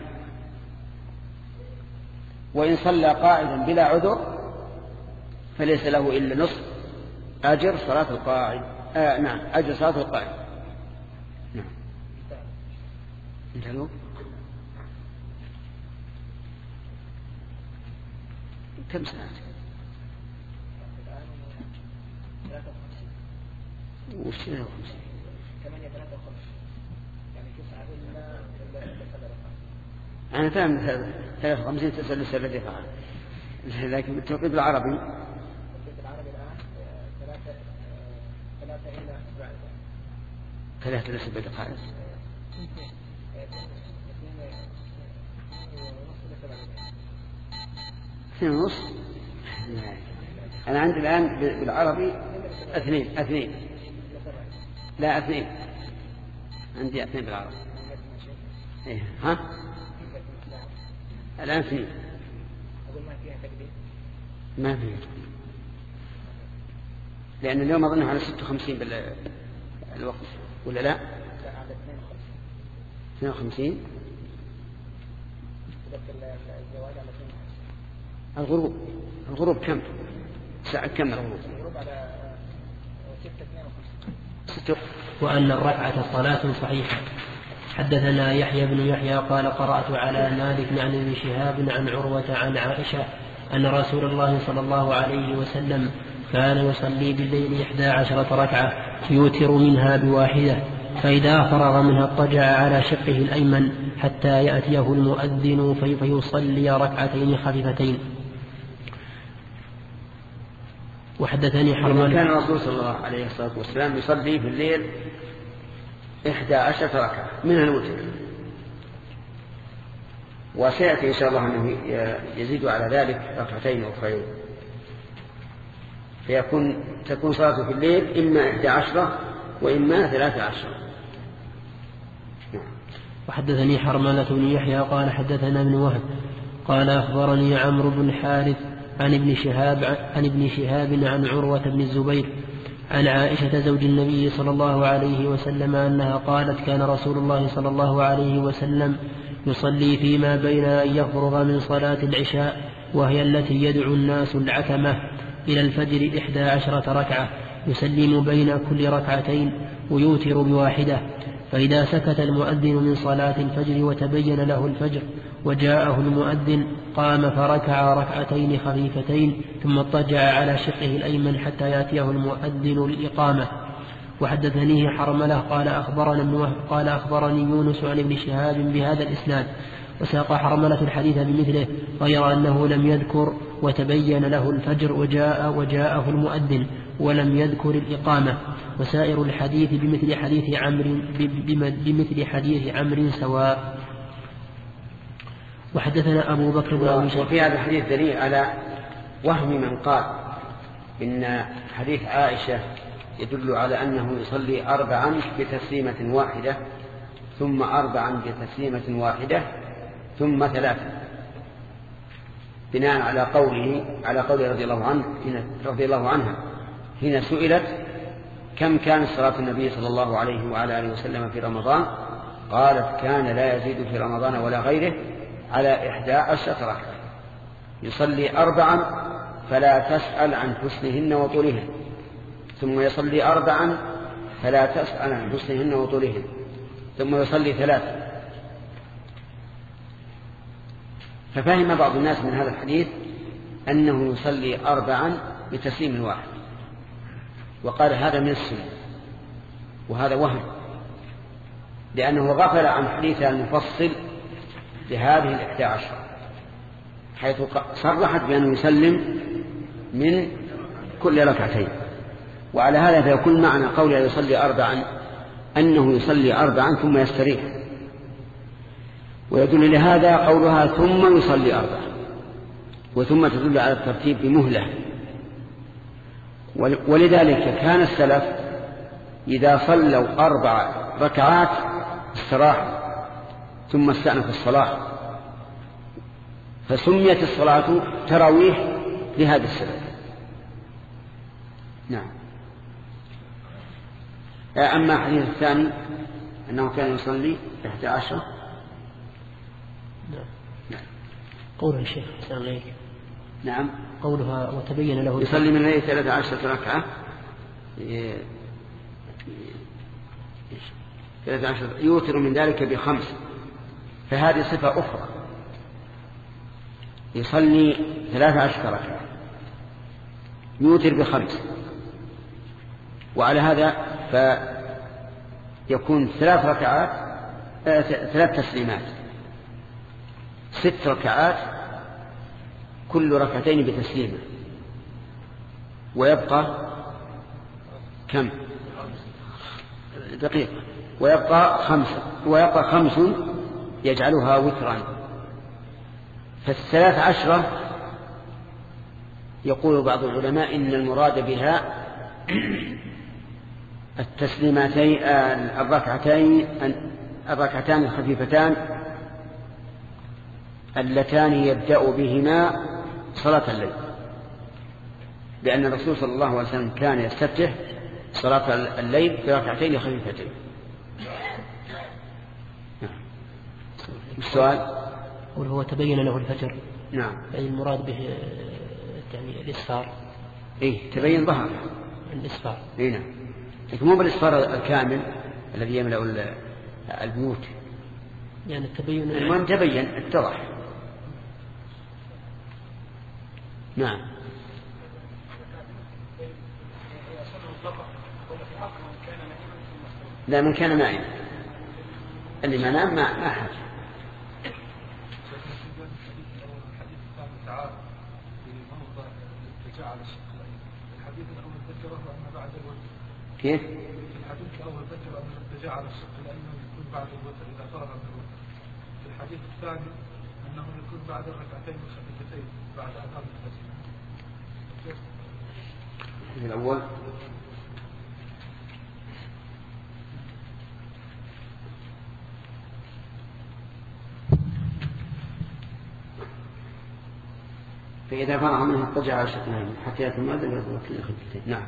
وإن صلى قائدا بلا عذر فليس له إلا نصف أجر صلاة القائد. نعم، أجر صلاة القائد. نعم. انتهوا. كم سنة؟ وش 53 أنا فاهم 53 تسلسل الذي فعل، لكن بالتوقيت العربي الآن 3 إلى 7 دقائق. 2:30. أنا عندي الآن بالعربي 2. لا 2، عندي 2 بالعربي. إيه ها الآن 2. ما فيها، لأن اليوم أظنه على 56 بالوقت ولا لا؟ 52. الغروب كم ساعة؟ كم الغروب؟ على 6:52. وأن الركعة صلاة صحيحة. حدثنا يحيى بن يحيى قال قرأت على مالك عن ابن شهاب عن عروة عن عائشة أن رسول الله صلى الله عليه وسلم كان يصلي بالليل 11 ركعة يوتر منها بواحدة، فإذا فرغ منها اضطجع على شقه الأيمن حتى يأتيه المؤذن فيصلي ركعتين خفيفتين. وحدثني حرملة كان الرسول صلى الله عليه وسلم يصلي في الليل 11 ركعة من الوتر، وسيأتي إن شاء الله أنه يزيد على ذلك 2 أخرين، تكون صلاته في الليل إما 11 وإما 13. وحدثني حرملة بن يحيى قال حدثنا ابن وهب قال أخبرني عمرو بن حارث عن ابن شهاب عن عروة بن الزبير عن عائشة زوج النبي صلى الله عليه وسلم أنها قالت كان رسول الله صلى الله عليه وسلم يصلي فيما بين أن يفرغ من صلاة العشاء وهي التي يدعو الناس العتمة إلى الفجر 11 ركعة يسلم بين كل ركعتين ويوتر بواحدة، فإذا سكت المؤذن من صلاة الفجر وتبين له الفجر وجاءه المؤذن قام فركع ركعتين خفيفتين ثم اضطجع على شقه الأيمن حتى يأتيه المؤذن للإقامة. وحدثنيه حرملة قال أخبرنا ابن وهب قال أخبرني يونس عن ابن شهاب بهذا الإسناد، وساق حرملة الحديث بمثله غير أنه لم يذكر وتبين له الفجر وجاءه المؤذن ولم يذكر الإقامة، وسائر الحديث بمثل حديث عمرو سواء. وحدثنا أبو بكر بن أبي شيبة. وفي هذا الحديث دليل على وهم من قال إن حديث عائشة يدل على أنه يصلي 4 بتسليمة واحدة ثم 4 بتسليمة واحدة ثم 3، بناء على قوله رضي الله عنها حين سئلت كم كان صلاة النبي صلى الله عليه وعلى آله وسلم في رمضان، قالت كان لا يزيد في رمضان ولا غيره على 11 ركعة، يصلي 4 فلا تسأل عن حسنهن وطولهن، ثم يصلي 4 فلا تسأل عن حسنهن وطولهن، ثم يصلي 3 ففهم بعض الناس من هذا الحديث أنه يصلي 4 بتسليم واحد، وقال هذا من السنة، وهذا وهم، لأنه غفل عن حديث المفصل لهذه 11 حيث صرحت بأنه يسلم من كل ركعتين. وعلى هذا فيكون معنى قوله يصلي 4 أنه يصلي 4 ثم يستريح، ويدل لهذا قولها ثم يصلي 4، وثم تدل على الترتيب بمهلة. ولذلك كان السلف إذا صلوا 4 ركعات استراحوا ثم استأنفوا الصلاة، فسميت الصلاة تراويح لهذا السبب. نعم. أما الحديث الثاني أنه كان يصلي 11. نعم. قوله الشيخ السلام عليك. نعم. قولها وتبين له يصلي من الليل 13 ركعة 13 يوتر من ذلك ب5، فهذه صفة أخرى. يصلي 13 ركعة يوتر ب5، وعلى هذا فيكون 3 ركعات 3 تسليمات 6 ركعات كل ركعتين بتسليمة، ويبقى كم دقيقة؟ ويبقى 5 يجعلها وترا. ف13 يقول بعض العلماء إن المراد بها التسليمتين الركعتان الخفيفتان اللتان يبدأ بهما صلاة الليل، لأن الرسول صلى الله عليه وسلم كان يستفتح صلاة الليل بركعتين خفيفتين. السؤال هو تبين له الفجر. نعم. أي المراد به يعني الإسفار. إيه تبين ظهر الإسفار. إيه نعم، لكن مو بالإسفار الكامل الذي يملأ البيوت، يعني التبين المهم تبين اتضح. نعم. لا، من كان نائم، اللي ما نام ما أحد. كيف؟ الحديث الأول ذكر أن الاتجاه على الشق الأيمن يكون بعد الوتر إذا فرغ من الوتر. الحديث الثاني أنه يكون بعد الركعتين الخفيفتين بعد أذان الفجر. الأول فإذا فرغ منه اضطجع على الشق الأيمن حتى يتم أذان الخفيفتين. نعم.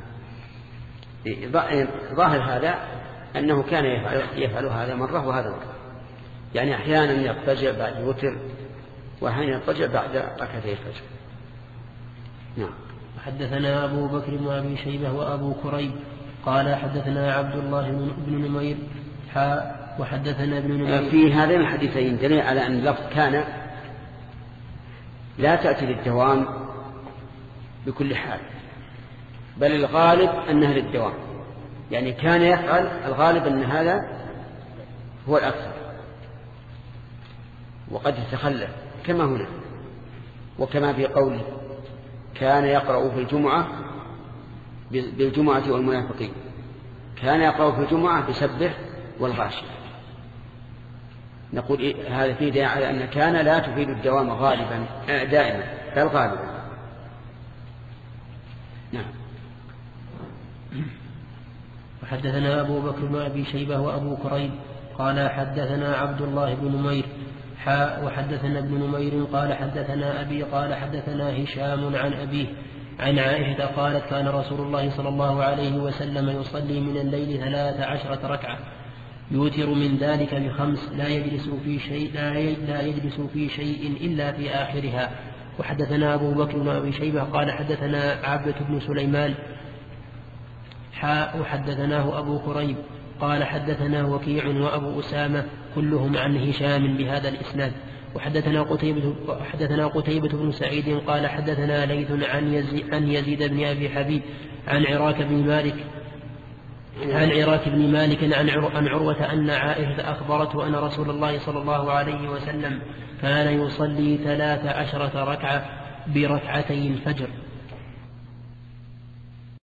ظاهر هذا أنه كان يفعل هذا مرة وهذا مرة، يعني أحيانا يضطجع بعد الوتر وأحيانا يضطجع بعد ركعتي الفجر. نعم. حدثنا أبو بكر بن أبي شيبة وأبو كريب قال حدثنا عبد الله بن نمير وحدثنا ابن نمير. في هذين الحديثين دليل على أن اللفظ كان لا تأتي للدوام بكل حال، بل الغالب أنها للدوام، يعني كان يفعل الغالب أن هذا هو الأكثر، وقد يتخلف كما هنا، وكما في قوله كان يقرأ في الجمعة بالجمعة والمنافقين، كان يقرأ في الجمعة بسبح والغاشية. نقول هذا فيه دليل على أن كان لا تفيد الدوام غالبا دائما بل غالبا. نعم. وحدثنا أبو بكر بن أبي شيبة وأبو كريب قال حدثنا عبد الله بن نمير وحدثنا ابن نمير قال حدثنا أبي قال حدثنا هشام عن أبيه عن عائشة قالت كان رسول الله صلى الله عليه وسلم يصلي من الليل 13 ركعة يوتر من ذلك ب5 لا يجلس في شيء إلا في آخرها. وحدثنا أبو بكر بن أبي شيبة قال حدثنا عبدة بن سليمان وحدثناه أبو كريب قال حدثنا وكيع وأبو أسامة كلهم عن هشام بهذا الإسناد. وحدثنا قتيبة بن سعيد قال حدثنا ليث عن يزيد بن أبي حبيب عن عراك بن مالك عن عروة أن عائشة أخبرته أن رسول الله صلى الله عليه وسلم كان يصلي 13 ركعة بركعتي الفجر.